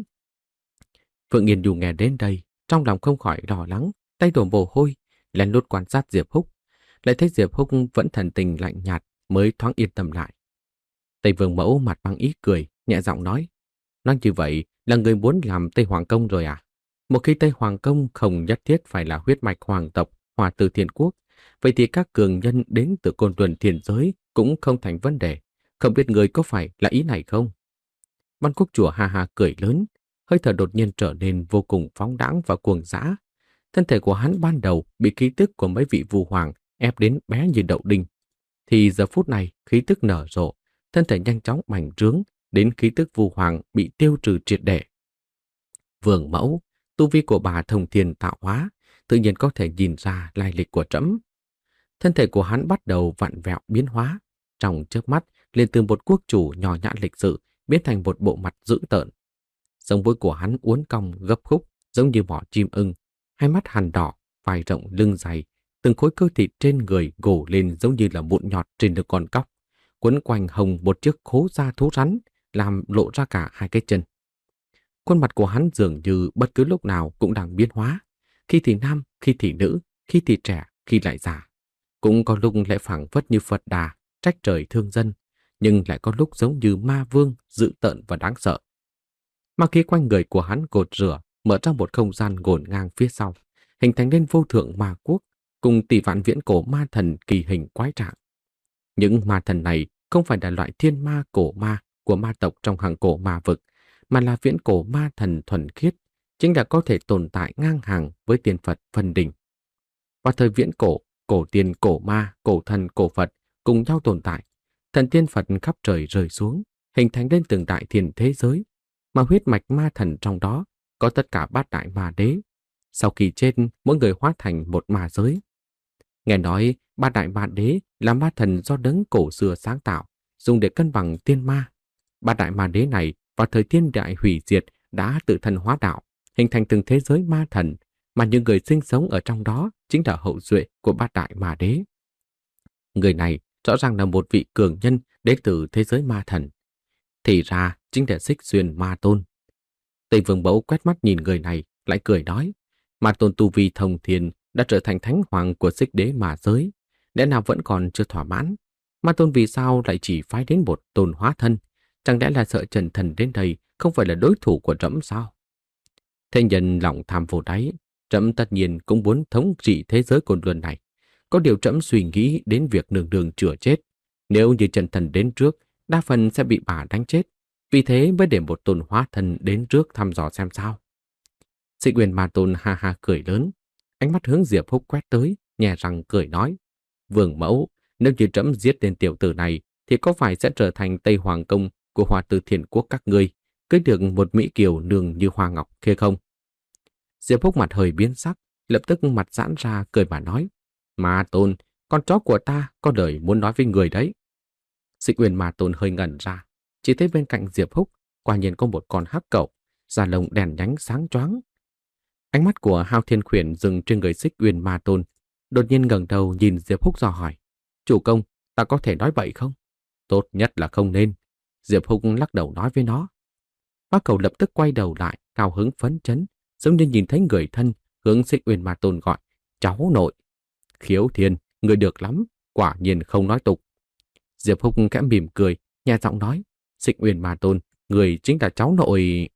Phượng Yên Du nghe đến đây, trong lòng không khỏi lo lắng, tay đổ mồ hôi, lén lút quan sát Diệp Húc, lại thấy Diệp Húc vẫn thần tình lạnh nhạt, mới thoáng yên tâm lại. Tây Vương Mẫu mặt mang ý cười, nhẹ giọng nói, nói như vậy là người muốn làm Tây Hoàng Công rồi à? Một khi Tây Hoàng Công không nhất thiết phải là huyết mạch hoàng tộc Hoa Tư Thiên Quốc, vậy thì các cường nhân đến từ côn luân thiên giới cũng không thành vấn đề. Không biết người có phải là ý này không? Văn quốc chùa ha ha cười lớn, hơi thở đột nhiên trở nên vô cùng phóng đãng và cuồng dã. Thân thể của hắn ban đầu bị khí tức của mấy vị vua hoàng ép đến bé như đậu đinh, thì giờ phút này khí tức nở rộ, thân thể nhanh chóng bành trướng đến khí tức vua hoàng bị tiêu trừ triệt để. Vương mẫu, tu vi của bà thông thiên tạo hóa, tự nhiên có thể nhìn ra lai lịch của trẫm. Thân thể của hắn bắt đầu vặn vẹo biến hóa, trong chớp mắt liền từ một quốc chủ nhỏ nhã lịch sự biến thành một bộ mặt dữ tợn. Sống mũi của hắn uốn cong gấp khúc giống như mỏ chim ưng, hai mắt hằn đỏ, vai rộng lưng dày, từng khối cơ thịt trên người gồ lên giống như là mụn nhọt trên được con cóc, quấn quanh hồng một chiếc khố da thú rắn, làm lộ ra cả hai cái chân. Khuôn mặt của hắn dường như bất cứ lúc nào cũng đang biến hóa, khi thì nam, khi thì nữ, khi thì trẻ, khi lại già. Cũng có lúc lại phảng phất như Phật Đà, trách trời thương dân, nhưng lại có lúc giống như ma vương, dữ tợn và đáng sợ. Ma khí quanh người của hắn cột rửa, mở ra một không gian ngổn ngang phía sau, hình thành nên vô thượng ma quốc, cùng tỷ vạn viễn cổ ma thần kỳ hình quái trạng. Những ma thần này không phải là loại thiên ma cổ ma của ma tộc trong hàng cổ ma vực, mà là viễn cổ ma thần thuần khiết, chính là có thể tồn tại ngang hàng với tiên Phật phân đỉnh. Vào thời viễn cổ, cổ tiên, cổ ma, cổ thần, cổ Phật cùng nhau tồn tại. Thần tiên Phật khắp trời rơi xuống, hình thành lên từng đại thiên thế giới, mà huyết mạch ma thần trong đó có tất cả bát đại ma đế. Sau khi chết, mỗi người hóa thành một ma giới. Nghe nói bát đại ma đế là ma thần do đấng cổ xưa sáng tạo, dùng để cân bằng tiên ma. Bát đại ma đế này vào thời thiên đại hủy diệt đã tự thân hóa đạo, hình thành từng thế giới ma thần, mà những người sinh sống ở trong đó chính là hậu duệ của bát đại ma đế. Người này rõ ràng là một vị cường nhân đến từ thế giới ma thần. Thì ra chính là Xích Xuyên Ma Tôn. Tây Vương Mẫu quét mắt nhìn người này, lại cười nói, Ma Tôn tu vi thông thiên đã trở thành thánh hoàng của Xích Đế ma giới, lẽ nào vẫn còn chưa thỏa mãn? Ma Tôn vì sao lại chỉ phái đến một tôn hóa thân? Chẳng lẽ là sợ Trần Thần đến đây không phải là đối thủ của trẫm sao? Thế nhân lòng tham vô đáy, trẫm tất nhiên cũng muốn thống trị thế giới côn luân này. Có điều trẫm suy nghĩ đến việc nương nương chữa chết. Nếu như Trần Thần đến trước, đa phần sẽ bị bà đánh chết. Vì thế mới để một tôn hóa thân đến trước thăm dò xem sao. Xích Uyên Ma Tôn ha ha cười lớn, ánh mắt hướng Diệp Húc quét tới, nhè răng cười nói: Vương mẫu, nếu như trẫm giết tên tiểu tử này, thì có phải sẽ trở thành Tây Hoàng công của Hoa Tư Thiên Quốc các ngươi, cưới được một mỹ kiều nương như hoa ngọc kia không? Diệp Húc mặt hơi biến sắc, lập tức mặt giãn ra cười mà nói: Ma Tôn, con chó của ta có lời muốn nói với người đấy. Xích Uyên Ma Tôn hơi ngẩn ra, chỉ thấy bên cạnh Diệp Húc quả nhiên có một con hắc cẩu, da lông đèn nhánh sáng choáng. Ánh mắt của Hao Thiên Khuyển dừng trên người Xích Uyên Ma Tôn, đột nhiên ngẩng đầu nhìn Diệp Húc dò hỏi: Chủ công, ta có thể nói bậy không? Tốt nhất là không nên. Diệp Húc lắc đầu nói với nó. Hắc cẩu lập tức quay đầu lại, cao hứng phấn chấn, giống như nhìn thấy người thân, hướng Xích Uyên Ma Tôn gọi: Cháu nội. Khiếu Thiên, người được lắm, quả nhiên không nói tục. Diệp Húc khẽ mỉm cười, nhẹ giọng nói: Xích Uyên Ma Tôn, người chính là cháu nội.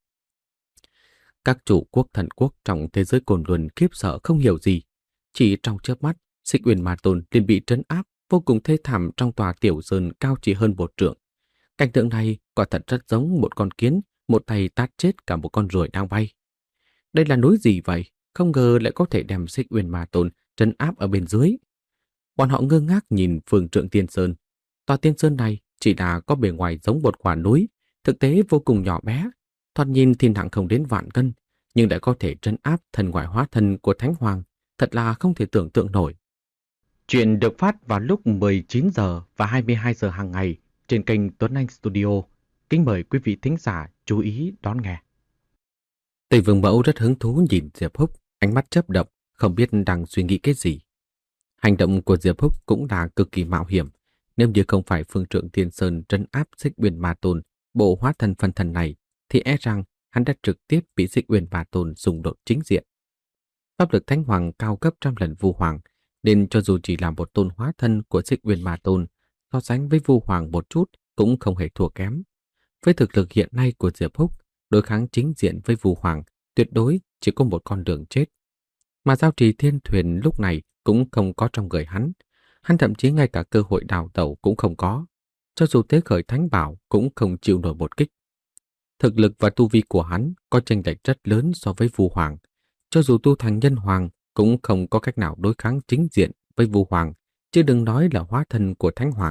Các chủ quốc thần quốc trong thế giới cồn luân khiếp sợ không hiểu gì. Chỉ trong chớp mắt, Xích Uyên Ma Tôn liền bị trấn áp vô cùng thê thảm trong tòa tiểu sơn cao chỉ hơn một trượng. Cảnh tượng này quả thật rất giống một con kiến, một tay tát chết cả một con ruồi đang bay. Đây là núi gì vậy? Không ngờ lại có thể đem Xích Uyên Ma Tôn trấn áp ở bên dưới. Bọn họ ngơ ngác nhìn phương trượng Tiên Sơn. Tòa Tiên Sơn này chỉ là có bề ngoài giống một quả núi, thực tế vô cùng nhỏ bé, thoạt nhìn thì nặng không đến vạn cân, nhưng lại có thể trấn áp thần ngoại hóa thân của Thánh Hoàng, thật là không thể tưởng tượng nổi. Chuyện được phát vào lúc mười chín giờ và hai mươi hai giờ hàng ngày trên kênh Tuấn Anh Studio. Kính mời quý vị thính giả chú ý đón nghe. Tây Vương Mẫu rất hứng thú nhìn Diệp Húc, ánh mắt chớp động, không biết đang suy nghĩ cái gì. Hành động của Diệp Húc cũng là cực kỳ mạo hiểm. Nếu như không phải phương trượng Thiên Sơn trấn áp Xích Uyên Ma Tôn, bộ hóa thân phân thần này, thì e rằng hắn đã trực tiếp bị Xích Uyên Ma Tôn xung đột chính diện. Pháp lực Thánh Hoàng cao gấp trăm lần Vu Hoàng, nên cho dù chỉ là một tôn hóa thân của Xích Uyên Ma Tôn, so sánh với Vu Hoàng một chút cũng không hề thua kém. Với thực lực hiện nay của Diệp Húc, đối kháng chính diện với Vu Hoàng tuyệt đối chỉ có một con đường chết. Mà giao trì thiên thuyền lúc này cũng không có trong người hắn. Hắn thậm chí ngay cả cơ hội đào tẩu cũng không có. Cho dù tế khởi thánh bảo cũng không chịu nổi một kích. Thực lực và tu vi của hắn có chênh lệch rất lớn so với Vu Hoàng. Cho dù tu thành nhân hoàng cũng không có cách nào đối kháng chính diện với Vu Hoàng, chứ đừng nói là hóa thân của Thánh Hoàng.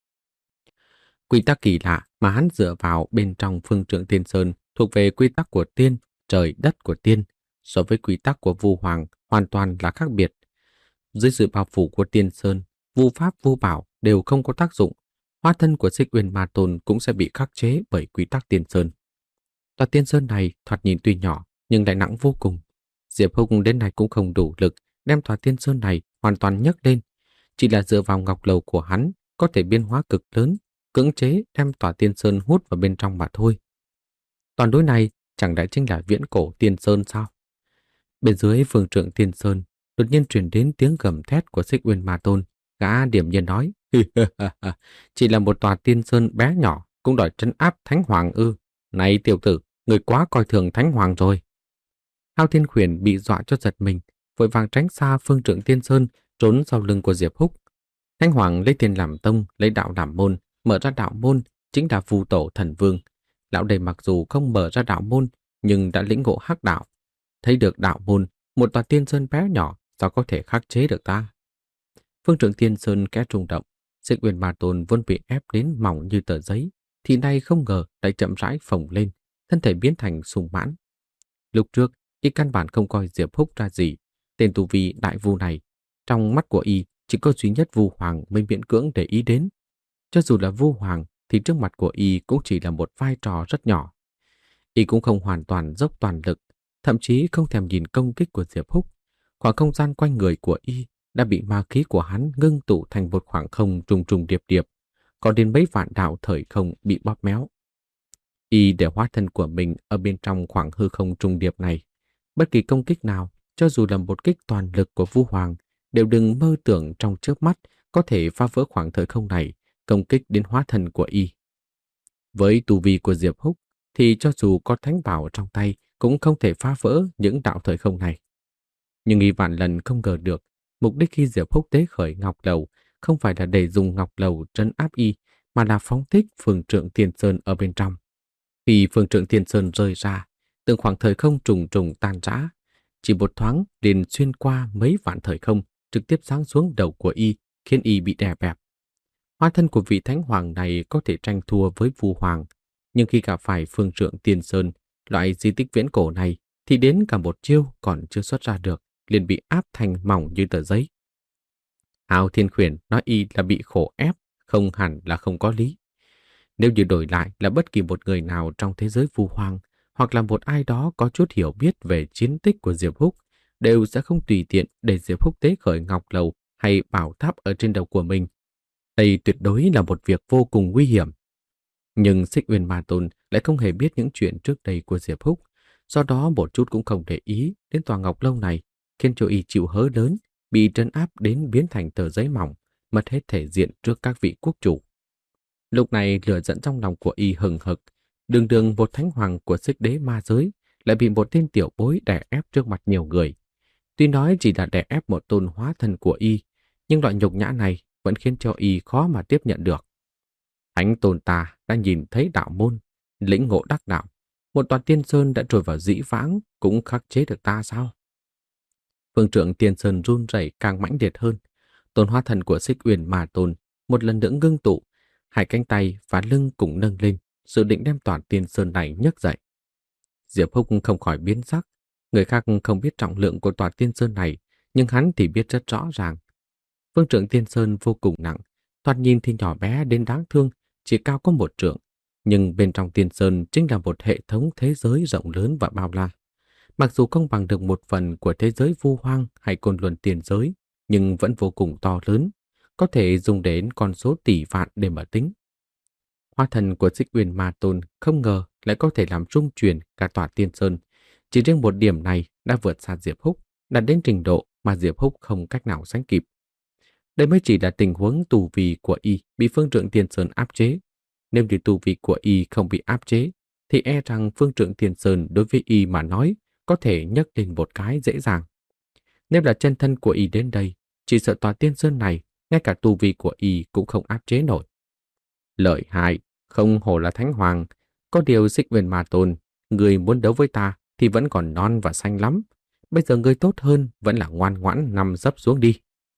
Quy tắc kỳ lạ mà hắn dựa vào bên trong phương trượng Tiên Sơn thuộc về quy tắc của tiên, trời đất của tiên, so với quy tắc của Vu Hoàng hoàn toàn là khác biệt. Dưới sự bao phủ của Tiên Sơn, Vu Pháp Vu Bảo đều không có tác dụng, hóa thân của Xích Uyên Ma Tôn cũng sẽ bị khắc chế bởi quy tắc Tiên Sơn. Tòa Tiên Sơn này thoạt nhìn tuy nhỏ nhưng lại nặng vô cùng. Diệp Húc đến nay cũng không đủ lực đem tòa Tiên Sơn này hoàn toàn nhấc lên, chỉ là dựa vào ngọc lầu của hắn có thể biến hóa cực lớn, cưỡng chế đem tòa Tiên Sơn hút vào bên trong mà thôi. Toàn đối này chẳng lẽ chính là viễn cổ Tiên Sơn sao? Bên dưới phương trượng Tiên Sơn đột nhiên truyền đến tiếng gầm thét của Xích Uyên Ma Tôn. Gã điềm nhiên nói: chỉ là một tòa Tiên Sơn bé nhỏ cũng đòi trấn áp Thánh Hoàng ư? Này tiểu tử, người quá coi thường Thánh Hoàng rồi. Hao Thiên Khuyển bị dọa cho giật mình, vội vàng tránh xa phương trượng Tiên Sơn, trốn sau lưng của Diệp Húc. Thánh Hoàng lấy tiên làm tông, lấy đạo làm môn, mở ra đạo môn chính là Phù Tổ Thần Vương. Lão đây mặc dù không mở ra đạo môn, nhưng đã lĩnh ngộ hắc đạo. Thấy được đạo môn, một tòa Tiên Sơn bé nhỏ sao có thể khắc chế được ta? Phương trượng Tiên Sơn kẽ rung động, Xích Uyên Ma Tôn vốn bị ép đến mỏng như tờ giấy, thì nay không ngờ lại chậm rãi phồng lên, thân thể biến thành sung mãn. Lúc trước, y căn bản không coi Diệp Húc ra gì. Tên tu vi đại vu này, trong mắt của y chỉ có duy nhất Vu Hoàng mới miễn cưỡng để ý đến. Cho dù là Vu Hoàng thì trước mặt của y cũng chỉ là một vai trò rất nhỏ. Y cũng không hoàn toàn dốc toàn lực, thậm chí không thèm nhìn công kích của Diệp Húc. Khoảng không gian quanh người của y đã bị ma khí của hắn ngưng tụ thành một khoảng không trùng trùng điệp điệp, còn đến mấy vạn đạo thời không bị bóp méo. Y để hóa thân của mình ở bên trong khoảng hư không trùng điệp này. Bất kỳ công kích nào, cho dù là một kích toàn lực của Vu Hoàng, đều đừng mơ tưởng trong chớp mắt có thể phá vỡ khoảng thời không này, công kích đến hóa thân của y. Với tu vi của Diệp Húc, thì cho dù có thánh bảo trong tay cũng không thể phá vỡ những đạo thời không này. Nhưng y vạn lần không ngờ được, mục đích khi Diệp Húc tế khởi Ngọc Lầu không phải là để dùng Ngọc Lầu trấn áp y, mà là phóng thích phương trượng Thiên Sơn ở bên trong. Khi phương trượng Thiên Sơn rơi ra, từng khoảng thời không trùng trùng tan rã, chỉ một thoáng liền xuyên qua mấy vạn thời không, trực tiếp giáng xuống đầu của y, khiến y bị đè bẹp. Hóa thân của vị thánh hoàng này có thể tranh thua với Vu Hoàng, nhưng khi gặp phải phương trượng Thiên Sơn, loại di tích viễn cổ này, thì đến cả một chiêu còn chưa xuất ra được, liền bị áp thành mỏng như tờ giấy. Hào Thiên Khuyển nói y là bị khổ ép, không hẳn là không có lý. Nếu như đổi lại là bất kỳ một người nào trong thế giới Vu Hoàng, hoặc là một ai đó có chút hiểu biết về chiến tích của Diệp Húc, đều sẽ không tùy tiện để Diệp Húc tế khởi Ngọc Lầu hay bảo tháp ở trên đầu của mình. Đây tuyệt đối là một việc vô cùng nguy hiểm. Nhưng Xích Uyên Ma Tôn lại không hề biết những chuyện trước đây của Diệp Húc, do đó một chút cũng không để ý đến tòa Ngọc Lâu này, khiến cho y chịu hớ lớn, bị trấn áp đến biến thành tờ giấy mỏng, mất hết thể diện trước các vị quốc chủ. Lúc này lửa giận trong lòng của y hừng hực, đường đường một thánh hoàng của Xích Đế ma giới lại bị một tên tiểu bối đè ép trước mặt nhiều người. Tuy nói chỉ là đè ép một tôn hóa thân của y, nhưng loại nhục nhã này vẫn khiến cho y khó mà tiếp nhận được. Thánh tôn ta đã nhìn thấy đạo môn, lĩnh ngộ đắc đạo, một tòa tiên sơn đã trôi vào dĩ vãng cũng khắc chế được ta sao? Phương trượng Tiên Sơn run rẩy càng mãnh liệt hơn. Tôn hóa thân của Xích Uyên Ma Tôn một lần nữa ngưng tụ, hai cánh tay và lưng cũng nâng lên, dự định đem toàn Tiên Sơn này nhấc dậy. Diệp Húc không khỏi biến sắc. Người khác không biết trọng lượng của tòa Tiên Sơn này, nhưng hắn thì biết rất rõ ràng. Phương trượng Tiên Sơn vô cùng nặng, thoạt nhìn thì nhỏ bé đến đáng thương, chỉ cao có một trượng, nhưng bên trong Tiên Sơn chính là một hệ thống thế giới rộng lớn và bao la. Mặc dù không bằng được một phần của thế giới Vu Hoang hay Côn Luân tiền giới, nhưng vẫn vô cùng to lớn, có thể dùng đến con số tỷ vạn để mà tính. Hóa thân của Xích Uyên Ma Tôn không ngờ lại có thể làm rung chuyển cả tòa Tiên Sơn. Chỉ riêng một điểm này đã vượt xa Diệp Húc, đạt đến trình độ mà Diệp Húc không cách nào sánh kịp. Đây mới chỉ là tình huống tù vi của y bị phương trượng Tiên Sơn áp chế. Nếu như tù vi của y không bị áp chế, thì e rằng phương trượng Tiên Sơn đối với y mà nói có thể nhấc lên một cái dễ dàng. Nếu là chân thân của y đến đây, chỉ sợ tòa Tiên Sơn này, ngay cả tù vi của y cũng không áp chế nổi. Lợi hại, không hổ là Thánh Hoàng. Có điều Xích Uyên Ma Tôn, người muốn đấu với ta thì vẫn còn non và xanh lắm. Bây giờ người tốt hơn vẫn là ngoan ngoãn nằm dấp xuống đi.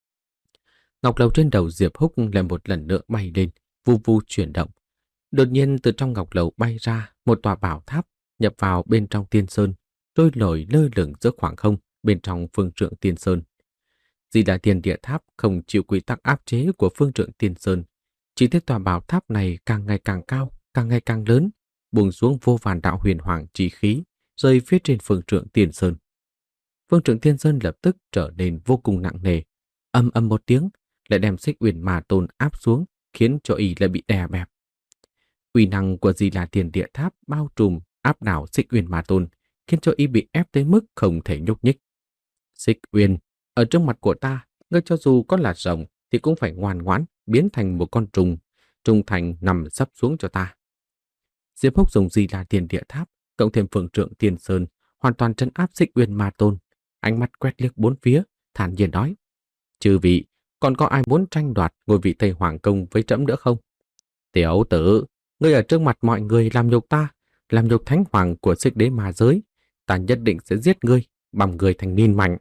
Ngọc Lầu trên đầu Diệp Húc lại một lần nữa bay lên, vu vu chuyển động. Đột nhiên từ trong Ngọc Lầu bay ra một tòa bảo tháp, nhập vào bên trong Tiên Sơn, trôi nổi lơ lửng giữa khoảng không bên trong phương trượng Tiên Sơn. Di Đà Thiên Địa Tháp không chịu quy tắc áp chế của phương trượng Tiên Sơn, chỉ thấy tòa bảo tháp này càng ngày càng cao, càng ngày càng lớn, buông xuống vô vàn đạo huyền hoàng chi khí, rơi phía trên phương trượng Tiên Sơn. Phương trượng Tiên Sơn lập tức trở nên vô cùng nặng nề, âm âm một tiếng, lại đem Xích Uyên Ma Tôn áp xuống, khiến cho y lại bị đè bẹp. Uy năng của Di Đà Thiên Địa Tháp bao trùm áp đảo Xích Uyên Ma Tôn, khiến cho y bị ép tới mức không thể nhúc nhích. Xích Uyên, ở trước mặt của ta, ngươi cho dù có là rồng thì cũng phải ngoan ngoãn biến thành một con trùng, trung thành nằm sắp xuống cho ta. Diệp Húc dùng Di Đà Thiên Địa Tháp cộng thêm phương trượng Tiên Sơn hoàn toàn trấn áp Xích Uyên Ma Tôn, ánh mắt quét liếc bốn phía, thản nhiên nói: "Chư vị, còn có ai muốn tranh đoạt ngôi vị Tây Hoàng Công với trẫm nữa không? Tiểu tử, ngươi ở trước mặt mọi người làm nhục ta, làm nhục Thánh Hoàng của Xích Đế ma giới, ta nhất định sẽ giết ngươi, băm ngươi thành nghìn mảnh."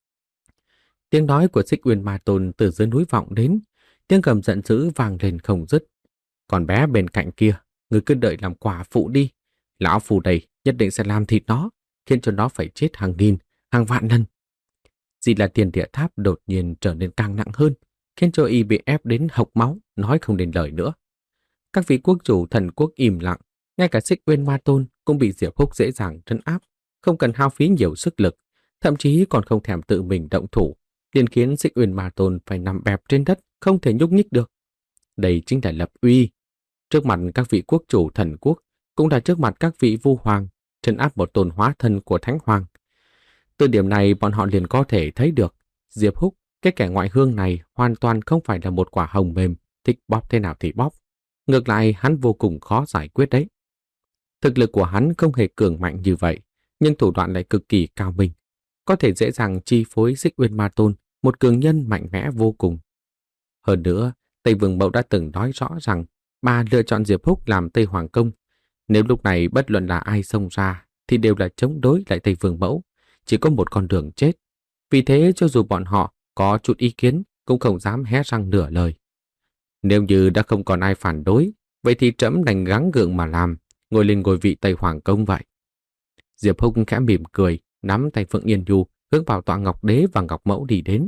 Tiếng nói của Xích Uyên Ma Tôn từ dưới núi vọng đến, tiếng gầm giận dữ vang lên không dứt. "Còn bé bên cạnh kia, ngươi cứ đợi làm quả phụ đi, Lão phù đây nhất định sẽ làm thịt nó, khiến cho nó phải chết hàng nghìn, hàng vạn lần. Dị là Tiền Địa Tháp đột nhiên trở nên càng nặng hơn, khiến cho y bị ép đến hộc máu, nói không nên lời nữa. Các vị quốc chủ thần quốc im lặng, ngay cả Xích Uyên Ma Tôn cũng bị Diệp Húc dễ dàng trấn áp, không cần hao phí nhiều sức lực, thậm chí còn không thèm tự mình động thủ, liền khiến Xích Uyên Ma Tôn phải nằm bẹp trên đất, không thể nhúc nhích được. Đây chính là lập uy. Trước mặt các vị quốc chủ thần quốc, cũng là trước mặt các vị vu hoàng, trấn áp một tôn hóa thân của Thánh Hoàng. Từ điểm này bọn họ liền có thể thấy được, Diệp Húc, cái kẻ ngoại hương này hoàn toàn không phải là một quả hồng mềm, thích bóp thế nào thì bóp. Ngược lại hắn vô cùng khó giải quyết đấy. Thực lực của hắn không hề cường mạnh như vậy, nhưng thủ đoạn lại cực kỳ cao minh, có thể dễ dàng chi phối Xích Uyên Ma Tôn, một cường nhân mạnh mẽ vô cùng. Hơn nữa, Tây Vương Mẫu đã từng nói rõ rằng bà lựa chọn Diệp Húc làm Tây Hoàng Công. Nếu lúc này bất luận là ai xông ra thì đều là chống đối lại Tây Vương Mẫu, chỉ có một con đường chết. Vì thế cho dù bọn họ có chút ý kiến cũng không dám hé răng nửa lời. Nếu như đã không còn ai phản đối, vậy thì trẫm đành gắng gượng mà làm, ngồi lên ngôi vị Tây Hoàng Công vậy. Diệp Húc khẽ mỉm cười, nắm tay Phượng Yên Nhu hướng vào tọa Ngọc Đế và Ngọc Mẫu đi đến.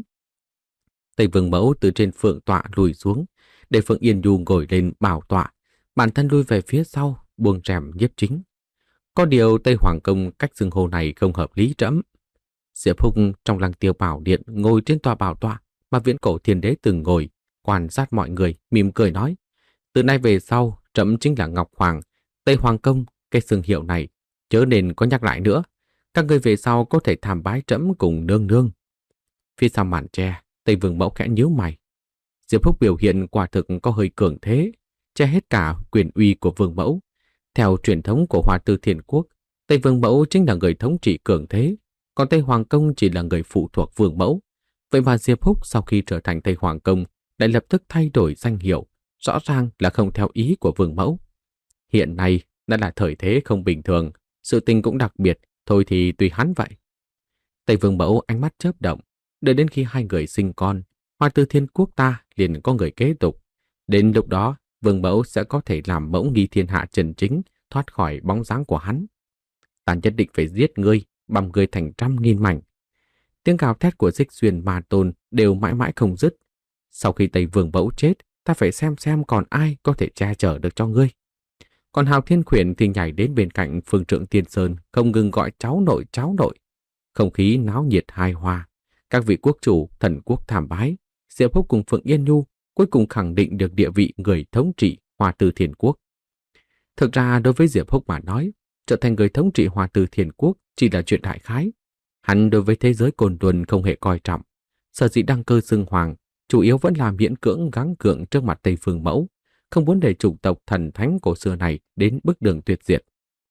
Tây Vương Mẫu từ trên phượng tọa lùi xuống, để Phượng Yên Nhu ngồi lên bảo tọa, bản thân lui về phía sau, buông rèm nhiếp chính. Có điều Tây Hoàng Công cách xưng hô này không hợp lý trẫm. Diệp Húc trong Lăng Tiêu Bảo Điện ngồi trên tòa bảo tọa mà Viễn Cổ Thiên Đế từng ngồi, quan sát mọi người, mỉm cười nói: từ nay về sau, trẫm chính là Ngọc Hoàng, Tây Hoàng Công, cái xưng hiệu này chớ nên có nhắc lại nữa. Các ngươi về sau có thể tham bái trẫm cùng nương nương. Phía sau màn tre, Tây Vương Mẫu khẽ nhíu mày. Diệp Húc biểu hiện quả thực có hơi cường thế, che hết cả quyền uy của Vương Mẫu. Theo truyền thống của Hoa Tư Thiên Quốc, Tây Vương Mẫu chính là người thống trị cường thế, còn Tây Hoàng Công chỉ là người phụ thuộc Vương Mẫu. Vậy mà Diệp Húc sau khi trở thành Tây Hoàng Công lại lập tức thay đổi danh hiệu, rõ ràng là không theo ý của Vương Mẫu. Hiện nay đã là thời thế không bình thường, sự tình cũng đặc biệt, thôi thì tùy hắn vậy. Tây Vương Mẫu ánh mắt chớp động, đợi đến khi hai người sinh con, Hoa Tư Thiên Quốc ta liền có người kế tục. Đến lúc đó, Vương Mẫu sẽ có thể làm mẫu nghi thiên hạ chân chính, thoát khỏi bóng dáng của hắn. Ta nhất định phải giết ngươi, băm ngươi thành trăm nghìn mảnh. Tiếng gào thét của Xích Xuyên Ma Tôn đều mãi mãi không dứt. Sau khi Tây Vương Mẫu chết, ta phải xem xem còn ai có thể che chở được cho ngươi. Còn Hào Thiên Khuyển thì nhảy đến bên cạnh Phương Trượng Tiên Sơn, không ngừng gọi cháu nội cháu nội. Không khí náo nhiệt hài hòa. Các vị quốc chủ, thần quốc tham bái, Diệp Húc cùng Phượng Yên Nhu cuối cùng khẳng định được địa vị người thống trị Hoa Tư Thiên Quốc. Thực ra đối với Diệp Húc mà nói, trở thành người thống trị Hoa Tư Thiên Quốc chỉ là chuyện đại khái. Hắn đối với thế giới côn luân không hề coi trọng. Sở dĩ đăng cơ xưng hoàng, chủ yếu vẫn là miễn cưỡng gắng gượng trước mặt Tây Phương Mẫu, không muốn để chủng tộc thần thánh cổ xưa này đến bước đường tuyệt diệt.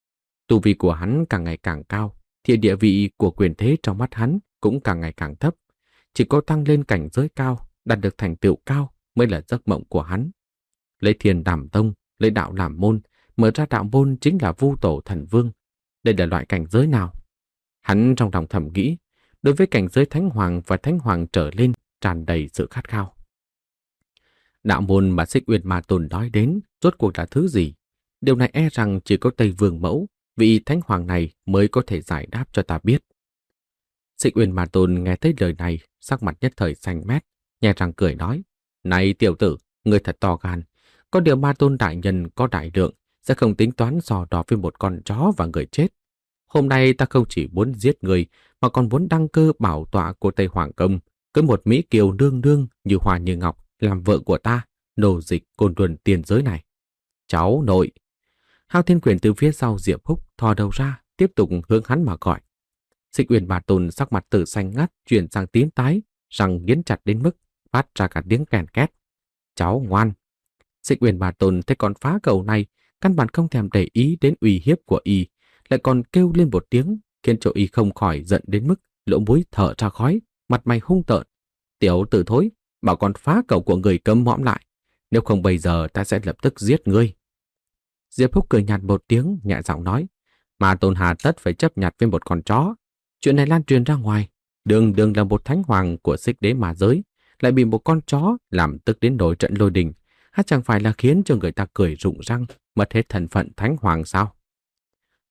Tu vi của hắn càng ngày càng cao, thì địa vị của quyền thế trong mắt hắn cũng càng ngày càng thấp. Chỉ có tăng lên cảnh giới cao, đạt được thành tựu cao mới là giấc mộng của hắn. Lấy thiên đảm tông, lấy đạo làm môn, mở ra đạo môn chính là vu tổ thần vương. Đây là loại cảnh giới nào? Hắn trong lòng thầm nghĩ, đối với cảnh giới thánh hoàng và thánh hoàng trở lên tràn đầy sự khát khao. Đạo môn mà Xích Uyên Ma Tôn nói đến rốt cuộc là thứ gì? Điều này e rằng chỉ có Tây Vương Mẫu, vị thánh hoàng này mới có thể giải đáp cho ta biết. Xích Uyên Ma Tôn nghe thấy lời này, sắc mặt nhất thời xanh mét, nhẹ răng cười nói: này tiểu tử, ngươi thật to gan. Có điều Ma Tôn đại nhân có đại lượng, sẽ không tính toán so đo với một con chó và người chết. Hôm nay ta không chỉ muốn giết người, mà còn muốn đăng cơ bảo tọa của Tây Hoàng Công, cưới một mỹ kiều nương nương như Hoa Như Ngọc làm vợ của ta, nô dịch côn luân tiền giới này. Cháu nội. Hao Thiên Quyền từ phía sau Diệp Húc thò đầu ra, tiếp tục hướng hắn mà gọi. Xích Uyên Ma Tôn sắc mặt từ xanh ngắt chuyển sang tím tái, răng nghiến chặt đến mức phát ra cả tiếng kèn két. Cháu ngoan. Xích Uyên Ma Tôn thấy con phá cầu này căn bản không thèm để ý đến uy hiếp của y, lại còn kêu lên một tiếng, khiến cho y không khỏi giận đến mức lỗ mũi thở ra khói, mặt mày hung tợn. Tiểu tử thối, bảo con phá cầu của người cấm mõm lại, nếu không bây giờ ta sẽ lập tức giết ngươi. Diệp Húc cười nhạt một tiếng, nhẹ giọng nói: Ma Tôn hà tất phải chấp nhặt với một con chó. Chuyện này lan truyền ra ngoài, đường đường là một thánh hoàng của Xích Đế mà giới, lại bị một con chó làm tức đến nổi trận lôi đình, hát chẳng phải là khiến cho người ta cười rụng răng, mất hết thân phận thánh hoàng sao?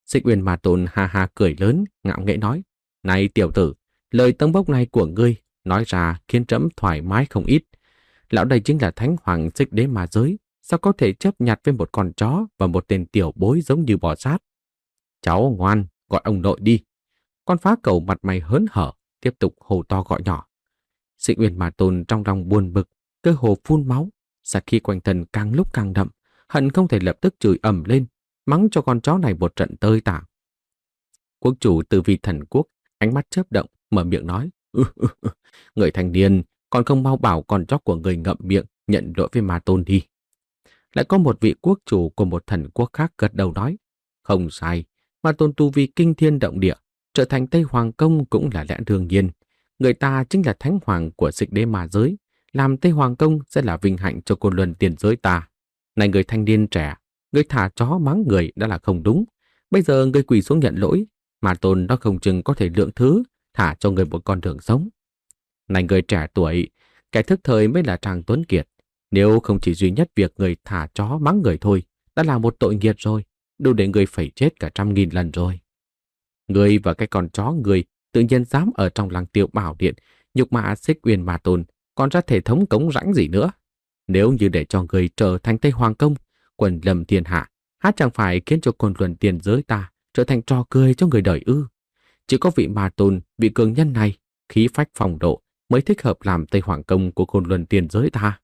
Xích Uyên Ma Tôn ha ha cười lớn, ngạo nghễ nói: "Này tiểu tử, lời tâng bốc này của ngươi nói ra khiến trẫm thoải mái không ít. Lão đây chính là Thánh Hoàng Xích Đế Ma Giới, sao có thể chấp nhặt với một con chó và một tên tiểu bối giống như bò sát? Cháu ngoan, gọi ông nội đi." Con phá cầu mặt mày hớn hở, tiếp tục hô to gọi nhỏ. Xích Uyên Ma Tôn trong lòng buồn bực, cơ hồ phun máu, sát khí quanh thân càng lúc càng đậm, hận không thể lập tức chửi ầm lên, mắng cho con chó này một trận tơi tả. Quốc chủ Từ Vi Thần Quốc ánh mắt chớp động, mở miệng nói: "Người thanh niên, còn không mau bảo con chó của người ngậm miệng nhận lỗi với Ma Tôn đi." Lại có một vị quốc chủ của một thần quốc khác gật đầu nói: "Không sai, Ma Tôn tu vi kinh thiên động địa, trở thành Tây Hoàng Công cũng là lẽ đương nhiên. Người ta chính là Thánh Hoàng của Xích Đế Ma Giới, làm Tây Hoàng Công sẽ là vinh hạnh cho Côn Luân tiền giới ta. Này người thanh niên trẻ, người thả chó mắng người đã là không đúng. Bây giờ người quỳ xuống nhận lỗi, Ma Tôn nó không chừng có thể lượng thứ, thả cho người một con đường sống. Này người trẻ tuổi, kẻ thức thời mới là Tràng Tuấn Kiệt. Nếu không chỉ duy nhất việc người thả chó mắng người thôi, đã là một tội nghiệt rồi, đủ để người phải chết cả trăm nghìn lần rồi. Người và cái con chó người tự nhiên dám ở trong lăng Tiêu Bảo Điện nhục mạ Xích Uyên Ma Tôn, còn ra thể thống cống rãnh gì nữa. Nếu như để cho người trở thành Tây Hoàng Công, quần lâm thiên hạ, há chẳng phải khiến cho Côn Luân tiền giới ta trở thành trò cười cho người đời ư? Chỉ có vị Ma Tôn, vị cường nhân này, khí phách phong độ mới thích hợp làm Tây Hoàng Công của Côn Luân tiền giới ta."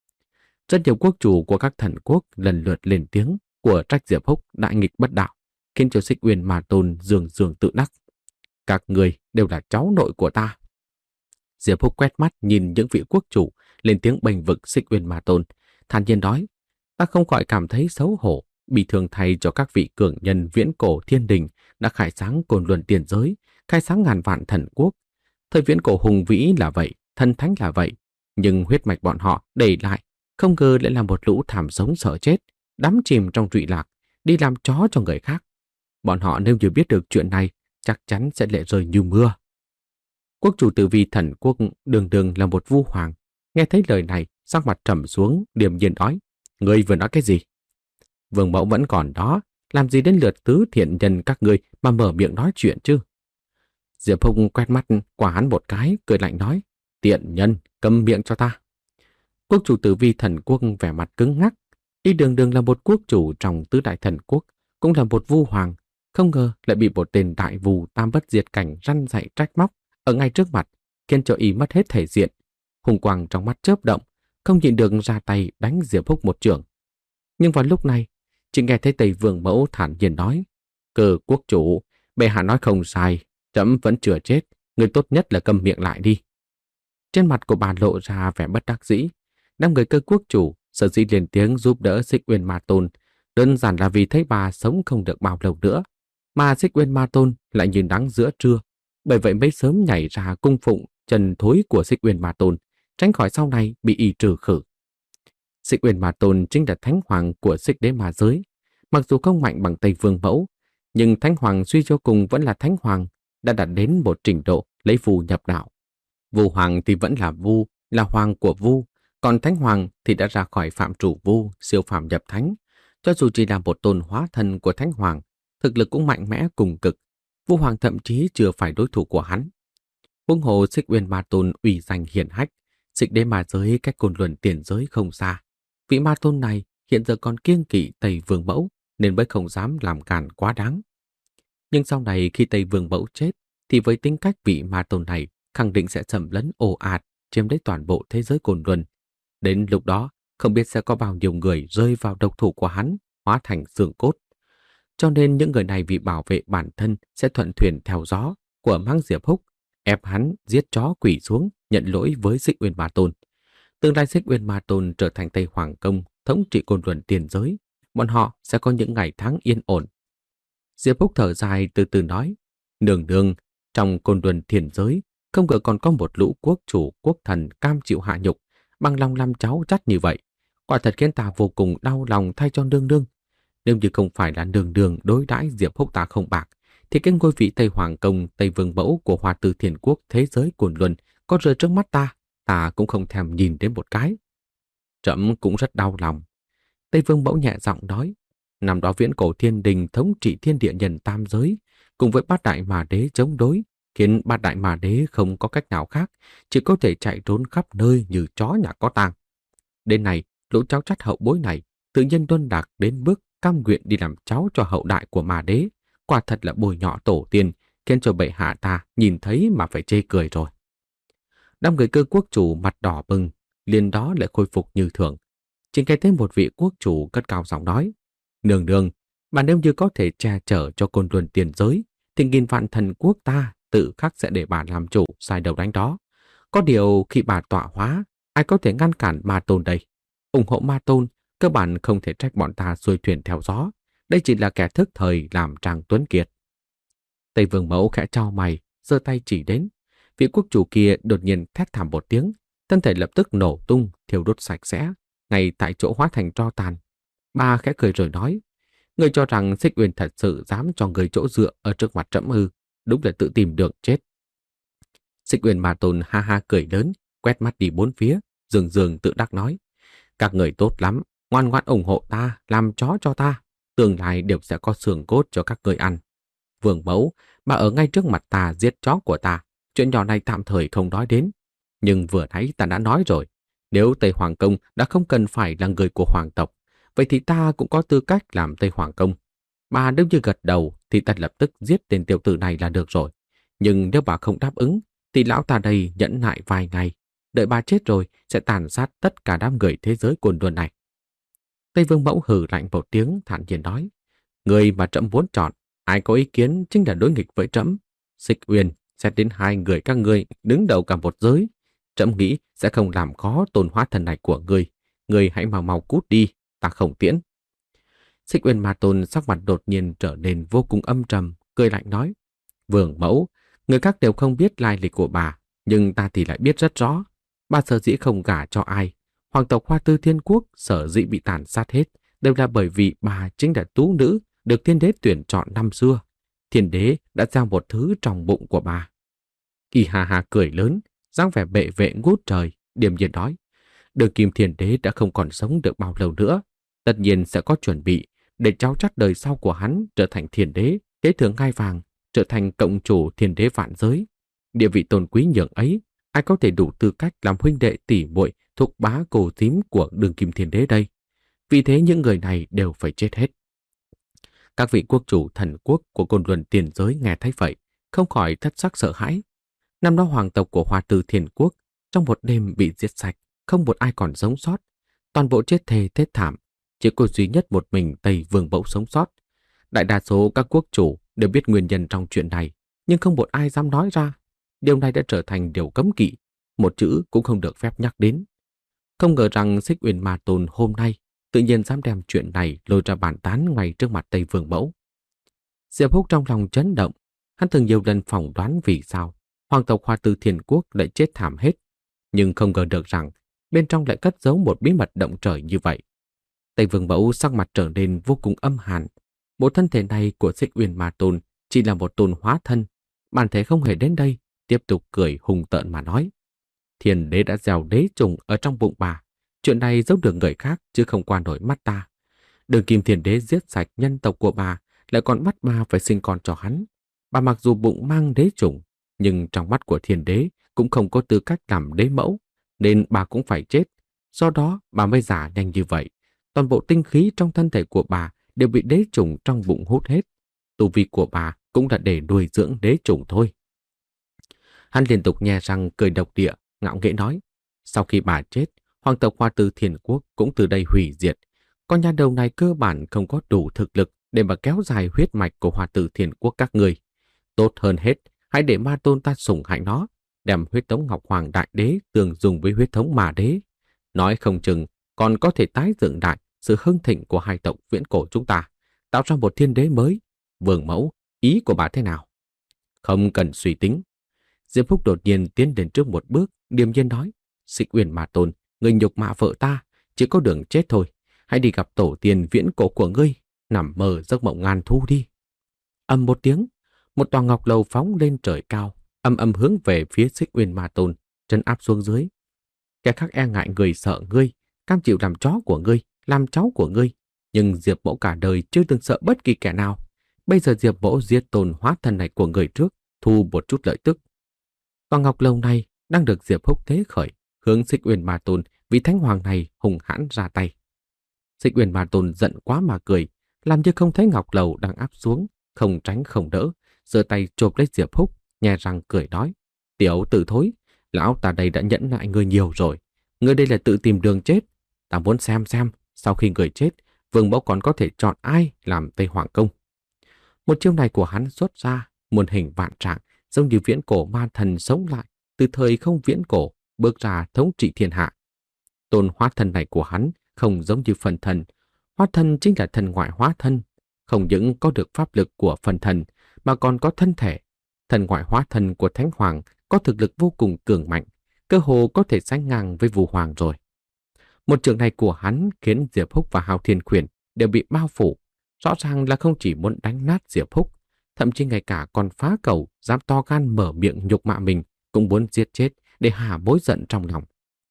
Rất nhiều quốc chủ của các thần quốc lần lượt lên tiếng của trách Diệp Húc đại nghịch bất đạo, khiến cho Xích Uyên Ma Tôn dường dường tự đắc: "Các người đều là cháu nội của ta." Diệp Húc quét mắt nhìn những vị quốc chủ lên tiếng bênh vực Xích Uyên Ma Tôn, thản nhiên nói: "Ta không khỏi cảm thấy xấu hổ, bị thương thay cho các vị cường nhân viễn cổ thiên đình đã khai sáng Côn Luân tiền giới, khai sáng ngàn vạn thần quốc. Thời viễn cổ hùng vĩ là vậy, thần thánh là vậy, nhưng huyết mạch bọn họ để lại không ngờ lại là một lũ thảm sống sợ chết, đắm chìm trong trụy lạc, đi làm chó cho người khác. Bọn họ nếu như biết được chuyện này, chắc chắn sẽ lệ rơi như mưa." Quốc chủ Từ Vi Thần Quốc đường đường là một vu hoàng, nghe thấy lời này, sắc mặt trầm xuống, điềm nhiên nói: "Ngươi vừa nói cái gì?" "Vương mẫu vẫn còn đó, làm gì đến lượt tứ thiện nhân các ngươi mà mở miệng nói chuyện chứ?" Diệp Hùng quét mắt qua hắn một cái, cười lạnh nói: "Tiện nhân, câm miệng cho ta." Quốc chủ Từ Vi Thần Quốc vẻ mặt cứng ngắc, y đường đường là một quốc chủ trong tứ đại thần quốc, cũng là một vu hoàng, không ngờ lại bị một tên đại vù tam bất diệt cảnh răn dạy trách móc ở ngay trước mặt, khiến cho y mất hết thể diện. Hùng quang trong mắt chớp động, không nhịn được ra tay đánh Diệp Húc một chưởng. Nhưng vào lúc này, chỉ nghe thấy Tây Vương Mẫu thản nhiên nói: "Cơ quốc chủ, bệ hạ nói không sai, trẫm vẫn chưa chết, người tốt nhất là câm miệng lại đi." Trên mặt của bà lộ ra vẻ bất đắc dĩ. Năm người Cơ quốc chủ sở dĩ lên tiếng giúp đỡ Xích Uyên Ma Tôn, đơn giản là vì thấy bà sống không được bao lâu nữa, mà Xích Uyên Ma Tôn lại như nắng giữa trưa, bởi vậy mới sớm nhảy ra cung phụng trần thối của Xích Uyên Ma Tôn, tránh khỏi sau này bị y trừ khử. Xích Uyên Ma Tôn chính là thánh hoàng của Xích Đế Ma Giới, mặc dù không mạnh bằng Tây Vương Mẫu, nhưng thánh hoàng suy cho cùng vẫn là thánh hoàng, đã đạt đến một trình độ lấy vu nhập đạo. Vu hoàng thì vẫn là vu, là hoàng của vu, còn thánh hoàng thì đã ra khỏi phạm chủ vu, siêu phàm nhập thánh. Cho dù chỉ là một tôn hóa thân của thánh hoàng, thực lực cũng mạnh mẽ cùng cực. Vu hoàng thậm chí chưa phải đối thủ của hắn. Huống hồ Xích Uyên Ma Tôn uy danh hiển hách, Xích Đế Ma Giới cách Côn Luân tiền giới không xa. Vị Ma Tôn này hiện giờ còn kiêng kỵ Tây Vương Mẫu, nên mới không dám làm càn quá đáng. Nhưng sau này khi Tây Vương Mẫu chết, thì với tính cách vị Ma Tôn này khẳng định sẽ xâm lấn ồ ạt, chiếm lấy toàn bộ thế giới Côn Luân. Đến lúc đó, không biết sẽ có bao nhiêu người rơi vào độc thủ của hắn, hóa thành xương cốt. Cho nên những người này vì bảo vệ bản thân sẽ thuận thuyền theo gió của mắng Diệp Húc, ép hắn giết chó quỳ xuống nhận lỗi với Xích Uyên Ma Tôn. Tương lai Xích Uyên Ma Tôn trở thành Tây Hoàng Công, thống trị Côn Luân tiền giới, bọn họ sẽ có những ngày tháng yên ổn. Diệp Húc thở dài từ từ nói: "Nương nương, trong Côn Luân tiền giới, không ngờ còn có một lũ quốc chủ quốc thần cam chịu hạ nhục, bằng lòng làm cháu chắt như vậy. Quả thật khiến ta vô cùng đau lòng thay cho nương nương. Nếu như không phải là nương nương đối đãi Diệp Húc ta không bạc, thì cái ngôi vị Tây Hoàng Công, Tây Vương Mẫu của Hoa Tư Thiên Quốc thế giới Côn Luân có rơi trước mắt ta, ta cũng không thèm nhìn đến một cái." "Trẫm cũng rất đau lòng." Tây Vương Mẫu nhẹ giọng nói: Năm đó viễn cổ thiên đình thống trị thiên địa nhân tam giới, cùng với bát đại mà đế chống đối, khiến bát đại mà đế không có cách nào khác, chỉ có thể chạy trốn khắp nơi như chó nhà có tang. Đến nay, lũ cháu chắt hậu bối này tự nhiên đôn đạc đến bước cam nguyện đi làm cháu cho hậu đại của mà đế, quả thật là bồi nhọ tổ tiên, khiến cho bệ hạ ta nhìn thấy mà phải chê cười rồi. Đám người Cơ quốc chủ mặt đỏ bừng, liền đó lại khôi phục như thường. Chỉ nghe thấy một vị quốc chủ cất cao giọng nói: "Nương nương, mà nếu như có thể che chở cho Côn Luân tiền giới, thì nghìn vạn thần quốc ta tự khắc sẽ để bà làm chủ sai đầu đánh đó. Có điều khi bà tọa hóa, ai có thể ngăn cản Ma Tôn đây? Ủng hộ Ma Tôn, cơ bản không thể trách bọn ta xuôi thuyền theo gió. Đây chỉ là kẻ thức thời làm Trang Tuấn Kiệt." Tây Vương Mẫu khẽ chau mày, giơ tay chỉ đến. Vị quốc chủ kia đột nhiên thét thảm một tiếng, thân thể lập tức nổ tung, thiêu đốt sạch sẽ, ngay tại chỗ hóa thành tro tàn. Bà khẽ cười rồi nói: "Ngươi cho rằng Xích Uyên thật sự dám cho người chỗ dựa ở trước mặt trẫm ư? Đúng là tự tìm đường chết." Xích Uyên Ma Tôn ha ha cười lớn, quét mắt đi bốn phía, dường dường tự đắc nói: "Các người tốt lắm, ngoan ngoãn ủng hộ ta, làm chó cho ta, tương lai đều sẽ có xương cốt cho các người ăn. Vương mẫu, bà ở ngay trước mặt ta giết chó của ta, chuyện nhỏ này tạm thời không nói đến. Nhưng vừa nãy ta đã nói rồi, nếu Tây Hoàng Công đã không cần phải là người của hoàng tộc, vậy thì ta cũng có tư cách làm Tây Hoàng Công. Bà nếu như gật đầu thì ta lập tức giết tên tiểu tử này là được rồi. Nhưng nếu bà không đáp ứng, thì lão ta đây nhẫn nại vài ngày, đợi bà chết rồi sẽ tàn sát tất cả đám người thế giới Côn Luân này." Tây Vương Mẫu hừ lạnh một tiếng, thản nhiên nói: "Người mà trẫm muốn chọn, ai có ý kiến chính là đối nghịch với trẫm. Xích Uyên, xét đến hai người các ngươi đứng đầu cả một giới, trẫm nghĩ sẽ không làm khó Tôn hóa thần này của ngươi. Ngươi hãy mau mau cút đi, ta không tiễn." Xích Uyên Ma Tôn sắc mặt đột nhiên trở nên vô cùng âm trầm, cười lạnh nói: "Vương mẫu, người khác đều không biết lai lịch của bà, nhưng ta thì lại biết rất rõ. Bà sở dĩ không gả cho ai, hoàng tộc Hoa Tư Thiên Quốc sở dĩ bị tàn sát hết, đều là bởi vì bà chính là tú nữ được thiên đế tuyển chọn năm xưa. Thiên đế đã gieo một thứ trong bụng của bà." Y hà hà cười lớn, dáng vẻ bệ vệ ngút trời, điềm nhiên nói: "Đường Kim Thiên Đế đã không còn sống được bao lâu nữa, tất nhiên sẽ có chuẩn bị để cháu chắt đời sau của hắn trở thành thiên đế, kế thừa ngai vàng, trở thành cộng chủ thiên đế vạn giới. Địa vị tôn quý nhường ấy, ai có thể đủ tư cách làm huynh đệ tỷ muội thúc bá cô tím của Đường Kim Thiên Đế đây? Vì thế những người này đều phải chết hết." Các vị quốc chủ thần quốc của Côn Luân tiền giới nghe thấy vậy, không khỏi thất sắc sợ hãi. Năm đó hoàng tộc của Hoa Tư Thiên Quốc trong một đêm bị giết sạch, không một ai còn sống sót, toàn bộ chết thê thết thảm, chỉ có duy nhất một mình Tây Vương Mẫu sống sót. Đại đa số các quốc chủ đều biết nguyên nhân trong chuyện này, nhưng không một ai dám nói ra. Điều này đã trở thành điều cấm kỵ, một chữ cũng không được phép nhắc đến. Không ngờ rằng Xích Uyên Ma Tôn hôm nay tự nhiên dám đem chuyện này lôi ra bàn tán ngay trước mặt Tây Vương Mẫu. Diệp Húc trong lòng chấn động, hắn từng nhiều lần phỏng đoán vì sao hoàng tộc Hoa Tư Thiên Quốc lại chết thảm hết, nhưng không ngờ được rằng bên trong lại cất giấu một bí mật động trời như vậy. Tây Vương Mẫu sắc mặt trở nên vô cùng âm hàn. Bộ thân thể này của Xích Uyên Ma Tôn chỉ là một tôn hóa thân, bản thể không hề đến đây, tiếp tục cười hùng tợn mà nói: "Thiên đế đã gieo đế trùng ở trong bụng bà, chuyện này giấu được người khác chứ không qua nổi mắt ta. Đường Kim Thiên Đế giết sạch nhân tộc của bà, lại còn bắt bà phải sinh con cho hắn. Bà mặc dù bụng mang đế trùng, nhưng trong mắt của Thiên Đế cũng không có tư cách làm đế mẫu, nên bà cũng phải chết. Do đó bà mới giả nhanh như vậy. Toàn bộ tinh khí trong thân thể của bà đều bị đế trùng trong bụng hút hết. Tu vi của bà cũng là để nuôi dưỡng đế trùng thôi." Hắn liên tục nhe răng cười độc địa, ngạo nghễ nói: "Sau khi bà chết, hoàng tộc Hoa Tư Thiên Quốc cũng từ đây hủy diệt. Con nhà đầu này cơ bản không có đủ thực lực để mà kéo dài huyết mạch của Hoa Tư Thiên Quốc các người. Tốt hơn hết, hãy để Ma Tôn ta sủng hạnh nó, đem huyết thống Ngọc Hoàng Đại Đế tương dùng với huyết thống Ma Đế. Nói không chừng còn có thể tái dựng lại sự hưng thịnh của hai tộc viễn cổ chúng ta, tạo ra một thiên đế mới. Vương mẫu, ý của bà thế nào?" "Không cần suy tính." Diệp Phúc đột nhiên tiến đến trước một bước, điềm nhiên nói: "Xích Uyên Ma Tôn, ngươi nhục mạ vợ ta, chỉ có đường chết thôi. Hãy đi gặp tổ tiên viễn cổ của ngươi, nằm mơ giấc mộng ngàn thu đi." Ầm một tiếng, một tòa ngọc lầu phóng lên trời cao, âm âm hướng về phía Xích Uyên Ma Tôn, trấn áp xuống dưới. "Kẻ khác e ngại người sợ ngươi, cam chịu làm chó của ngươi, làm cháu của ngươi. Nhưng Diệp Mẫu cả đời chưa từng sợ bất kỳ kẻ nào. Bây giờ Diệp Mẫu giết tôn hóa thân này của người trước, thu một chút lợi tức. Tòa ngọc lâu này đang được Diệp Húc thế khởi, hướng Xích Uyên Ma Tôn vì thánh hoàng này hùng hãn ra tay. Xích Uyên Ma Tôn giận quá mà cười, làm như không thấy ngọc lầu đang áp xuống, không tránh không đỡ, giơ tay chộp lấy Diệp Húc, nhè răng cười nói: "Tiểu tử thối, lão ta đây đã nhẫn nại ngươi nhiều rồi, ngươi đây là tự tìm đường chết. Ta muốn xem xem sau khi người chết, Vương Mẫu còn có thể chọn ai làm Tây Hoàng Công." Một chiêu này của hắn xuất ra, muôn hình vạn trạng, giống như viễn cổ ma thần sống lại, từ thời không viễn cổ, bước ra thống trị thiên hạ. Tôn hóa thân này của hắn không giống như phần thần. Hóa thân chính là thần ngoại hóa thân, không những có được pháp lực của phần thần, mà còn có thân thể. Thần ngoại hóa thân của Thánh Hoàng có thực lực vô cùng cường mạnh, cơ hồ có thể sánh ngang với Vũ Hoàng rồi. Một trường này của hắn khiến Diệp Húc và Hạo Thiên Khuyển đều bị bao phủ. Rõ ràng là không chỉ muốn đánh nát Diệp Húc, thậm chí ngay cả con phá cầu dám to gan mở miệng nhục mạ mình cũng muốn giết chết để hạ bối giận trong lòng.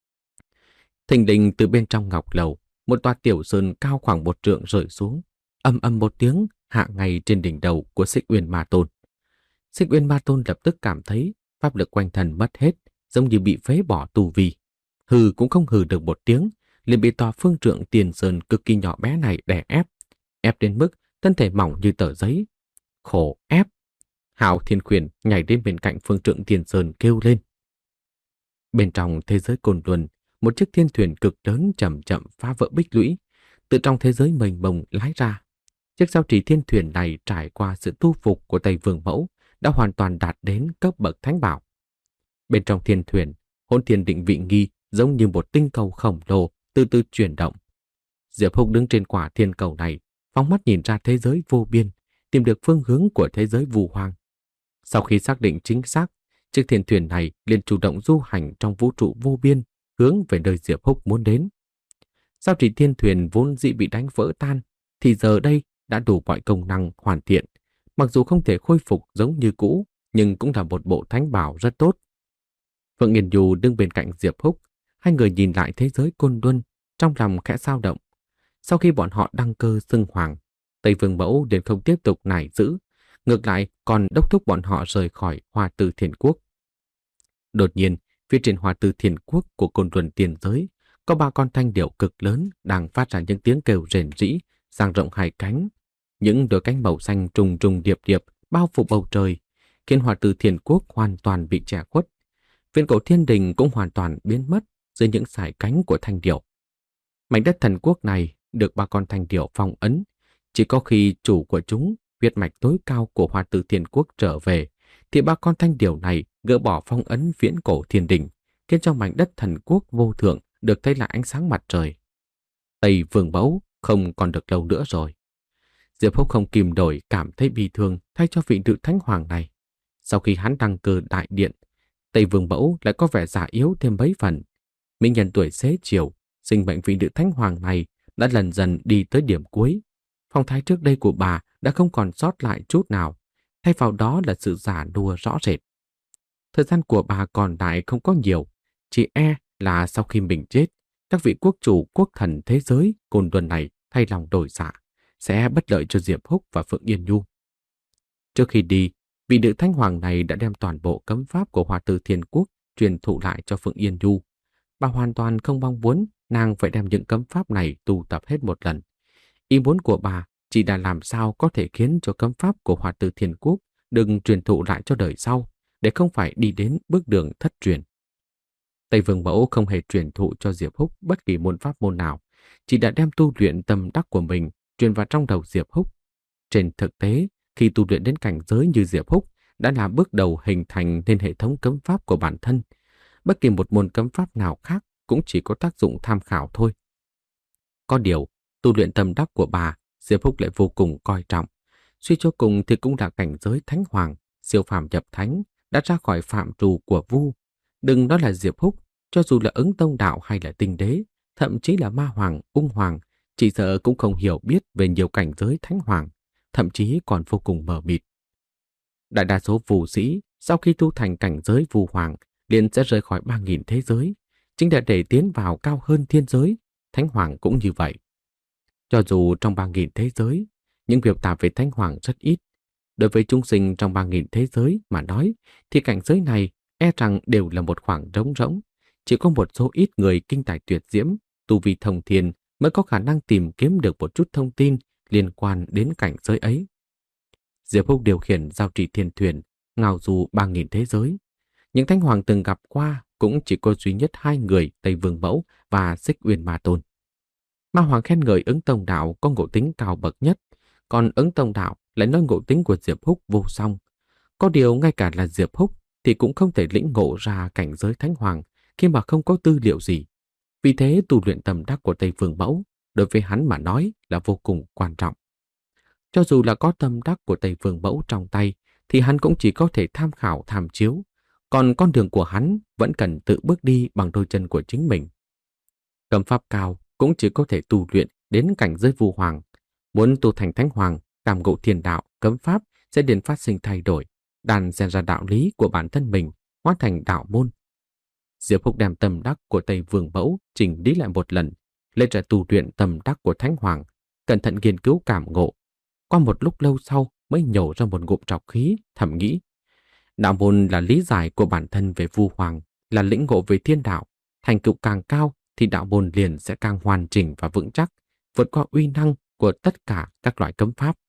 Thình lình từ bên trong ngọc lầu, một tòa tiểu sơn cao khoảng một trượng rơi xuống, ầm ầm một tiếng hạ ngay trên đỉnh đầu của Xích Uyên Ma Tôn. Xích Uyên Ma Tôn lập tức cảm thấy pháp lực quanh thân mất hết, giống như bị phế bỏ tu vi. Hừ cũng không hừ được một tiếng, liền bị tòa phương trượng tiền sơn cực kỳ nhỏ bé này đè ép, ép đến mức thân thể mỏng như tờ giấy. Khổ ép! Hạo Thiên Khuyển nhảy đến bên cạnh phương trượng tiền sơn kêu lên. Bên trong thế giới cồn luân, một chiếc thiên thuyền cực lớn chậm chậm phá vỡ bích lũy, từ trong thế giới mênh mông lái ra. Chiếc giao trì thiên thuyền này trải qua sự tu phục của Tây Vương Mẫu đã hoàn toàn đạt đến cấp bậc thánh bảo. Bên trong thiên thuyền, hỗn thiên định vị nghi giống như một tinh cầu khổng lồ từ từ chuyển động. Diệp Húc đứng trên quả thiên cầu này, phóng mắt nhìn ra thế giới vô biên, tìm được phương hướng của thế giới Vũ Hoàng. Sau khi xác định chính xác, chiếc thiên thuyền này liền chủ động du hành trong vũ trụ vô biên, hướng về nơi Diệp Húc muốn đến. Giao trì thiên thuyền vốn dĩ bị đánh vỡ tan, thì giờ đây đã đủ mọi công năng hoàn thiện. Mặc dù không thể khôi phục giống như cũ, nhưng cũng là một bộ thánh bảo rất tốt. Phượng Nghiên Nhu đứng bên cạnh Diệp Húc, hai người nhìn lại thế giới côn luân, trong lòng khẽ dao động. Sau khi bọn họ đăng cơ xưng hoàng, Tây Vương Mẫu liền không tiếp tục nài giữ, ngược lại còn đốc thúc bọn họ rời khỏi Hoa Tư Thiên Quốc. Đột nhiên, phía trên Hoa Tư Thiên Quốc của côn luân tiền giới, có ba con thanh điểu cực lớn đang phát ra những tiếng kêu rền rĩ, dang rộng hai cánh. Những đôi cánh màu xanh trùng trùng điệp điệp bao phủ bầu trời, khiến Hoa Tư Thiên Quốc hoàn toàn bị che khuất. Viên cổ thiên đình cũng hoàn toàn biến mất dưới những sải cánh của thanh điểu. Mảnh đất thần quốc này được ba con thanh điểu phong ấn, chỉ có khi chủ của chúng, huyết mạch tối cao của Hoa Tư Thiên Quốc trở về, thì ba con thanh điểu này gỡ bỏ phong ấn viễn cổ thiên đình, khiến cho mảnh đất thần quốc vô thượng được thấy lại ánh sáng mặt trời. Tây Vương Mẫu không còn được lâu nữa rồi. Diệp Húc không kìm nổi cảm thấy bi thương thay cho vị nữ thánh hoàng này. Sau khi hắn đăng cơ đại điện, Tây Vương Mẫu lại có vẻ già yếu thêm mấy phần. Mỹ nhân tuổi xế chiều, sinh mệnh vị nữ thánh hoàng này đã lần dần đi tới điểm cuối. Phong thái trước đây của bà đã không còn sót lại chút nào, thay vào đó là sự già nua rõ rệt. Thời gian của bà còn lại không có nhiều, chỉ e là sau khi mình chết, các vị quốc chủ quốc thần thế giới côn luân này thay lòng đổi dạ, sẽ bất lợi cho Diệp Húc và Phượng Yên Nhu. Trước khi đi, vị nữ thánh hoàng này đã đem toàn bộ cấm pháp của Hoa Tư Thiên Quốc truyền thụ lại cho Phượng Yên Nhu. Bà hoàn toàn không mong muốn nàng phải đem những cấm pháp này tu tập hết một lần. Ý muốn của bà chỉ là làm sao có thể khiến cho cấm pháp của Hoa Tư Thiên Quốc đừng truyền thụ lại cho đời sau, để không phải đi đến bước đường thất truyền. Tây Vương Mẫu không hề truyền thụ cho Diệp Húc bất kỳ môn pháp môn nào, chỉ đã đem tu luyện tâm đắc của mình truyền vào trong đầu Diệp Húc. Trên thực tế, khi tu luyện đến cảnh giới như Diệp Húc đã là bước đầu hình thành nên hệ thống cấm pháp của bản thân. Bất kỳ một môn cấm pháp nào khác cũng chỉ có tác dụng tham khảo thôi. Có điều, tu luyện tâm đắc của bà, Diệp Húc lại vô cùng coi trọng. Suy cho cùng thì cũng là cảnh giới thánh hoàng, siêu phàm nhập thánh, đã ra khỏi phạm trù của vu. Đừng nói là Diệp Húc, cho dù là Ứng Tông Đạo hay là Tinh Đế, thậm chí là Ma Hoàng, Ung Hoàng, chỉ sợ cũng không hiểu biết về nhiều cảnh giới thánh hoàng, thậm chí còn vô cùng mờ mịt. Đại đa số phù sĩ sau khi tu thành cảnh giới vu hoàng liền sẽ rời khỏi ba nghìn thế giới, chính là để tiến vào cao hơn thiên giới. Thánh hoàng cũng như vậy. Cho dù trong ba nghìn thế giới, những việc tả về Thánh Hoàng rất ít, đối với chúng sinh trong ba nghìn thế giới mà nói, thì cảnh giới này e rằng đều là một khoảng trống rỗng. Chỉ có một số ít người kinh tài tuyệt diễm, tu vi thông thiên mới có khả năng tìm kiếm được một chút thông tin liên quan đến cảnh giới ấy. Diệp Húc điều khiển giao trì thiên thuyền, ngao du ba nghìn thế giới. Những Thánh Hoàng từng gặp qua cũng chỉ có duy nhất hai người, Tây Vương Mẫu và Xích Uyên Ma Tôn. Ma Hoàng khen ngợi Ứng Tông Đạo có ngộ tính cao bậc nhất, còn Ứng Tông Đạo lại nói ngộ tính của Diệp Húc vô song. Có điều ngay cả là Diệp Húc thì cũng không thể lĩnh ngộ ra cảnh giới Thánh Hoàng khi mà không có tư liệu gì. Vì thế tu luyện tâm đắc của Tây Vương Mẫu đối với hắn mà nói là vô cùng quan trọng. Cho dù là có tâm đắc của Tây Vương Mẫu trong tay thì hắn cũng chỉ có thể tham khảo tham chiếu, còn con đường của hắn vẫn cần tự bước đi bằng đôi chân của chính mình. Cấm pháp cao cũng chỉ có thể tu luyện đến cảnh giới Vu Hoàng. Muốn tu thành Thánh Hoàng, cảm ngộ thiên đạo, cấm pháp sẽ liền phát sinh thay đổi, đàn xen ra đạo lý của bản thân mình, hóa thành đạo môn. Diệp Húc đem tâm đắc của Tây Vương Mẫu chỉnh lý lại một lần, lấy ra tu luyện tâm đắc của Thánh Hoàng, cẩn thận nghiên cứu cảm ngộ. Qua một lúc lâu sau mới nhổ ra một ngụm trọc khí, thầm nghĩ. Đạo môn là lý giải của bản thân về Vu Hoàng, là lĩnh ngộ về thiên đạo. Thành tựu càng cao thì đạo môn liền sẽ càng hoàn chỉnh và vững chắc, vượt qua uy năng của tất cả các loại cấm pháp.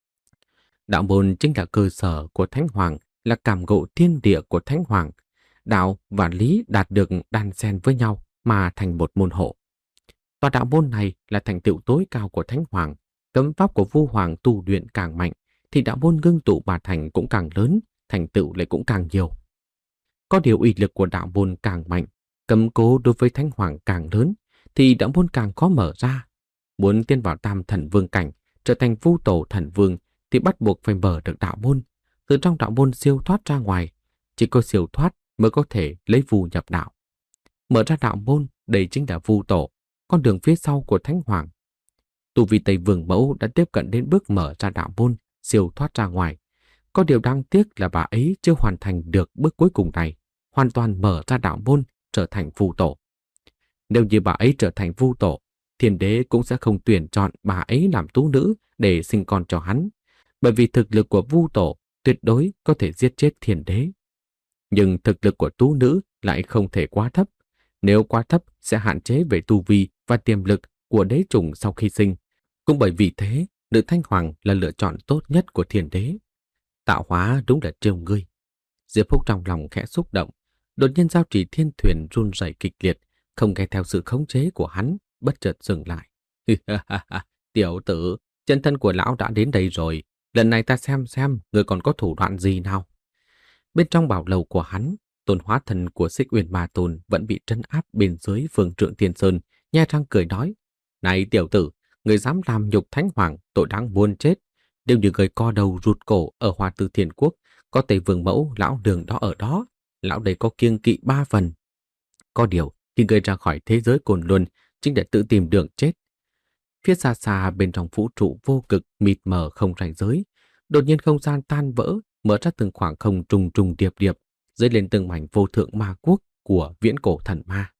Đạo môn chính là cơ sở của Thánh Hoàng, là cảm ngộ thiên địa của Thánh Hoàng. Đạo và lý đạt được đan xen với nhau mà thành một môn hộ. Và đạo môn này là thành tựu tối cao của Thánh Hoàng. Cấm pháp của Vu Hoàng tu luyện càng mạnh thì đạo môn ngưng tụ mà thành cũng càng lớn, thành tựu lại cũng càng nhiều. Có điều uy lực của đạo môn càng mạnh, cấm cố đối với Thánh Hoàng càng lớn thì đạo môn càng khó mở ra. Muốn tiến vào Tam Thần Vương cảnh, trở thành Vu Tổ Thần Vương thì bắt buộc phải mở được đạo môn, từ trong đạo môn siêu thoát ra ngoài. Chỉ có siêu thoát mới có thể lấy Vu nhập đạo. Mở ra đạo môn, đây chính là Vu Tổ, con đường phía sau của Thánh Hoàng. Tu vi Tây Vương Mẫu đã tiếp cận đến bước mở ra đạo môn, siêu thoát ra ngoài. Có điều đáng tiếc là bà ấy chưa hoàn thành được bước cuối cùng này, hoàn toàn mở ra đạo môn, trở thành Vu Tổ. Nếu như bà ấy trở thành Vu Tổ, Thiên Đế cũng sẽ không tuyển chọn bà ấy làm tú nữ để sinh con cho hắn, bởi vì thực lực của Vu Tổ tuyệt đối có thể giết chết Thiên Đế. Nhưng thực lực của tú nữ lại không thể quá thấp. Nếu quá thấp sẽ hạn chế về tu vi và tiềm lực của đế trùng sau khi sinh. Cũng bởi vì thế, nữ Thanh Hoàng là lựa chọn tốt nhất của Thiên Đế. Tạo hóa đúng là trêu ngươi. Diệp Húc trong lòng khẽ xúc động, đột nhiên giao trì thiên thuyền run rẩy kịch liệt, không nghe theo sự khống chế của hắn, bất chợt dừng lại. Tiểu tử, chân thân của lão đã đến đây rồi, lần này ta xem xem người còn có thủ đoạn gì nào. Bên trong bảo lầu của hắn, tôn hóa thần của Xích Uyên Ma Tôn vẫn bị trấn áp bên dưới Phương Trượng Thiên Sơn, nhe răng cười nói: "Này tiểu tử, người dám làm nhục Thánh Hoàng, tội đáng muôn chết. Nếu như người co đầu rụt cổ ở Hoa Tư Thiên Quốc, có Tây Vương Mẫu lão đường đó ở đó, lão đây có kiêng kỵ ba phần. Có điều, khi người ra khỏi thế giới Côn Luân, chính để tự tìm đường chết." Phía xa xa bên trong vũ trụ vô cực mịt mờ không ranh giới, đột nhiên không gian tan vỡ, mở ra từng khoảng không trùng trùng điệp điệp, dấy lên từng mảnh vô thượng ma quốc của viễn cổ thần ma.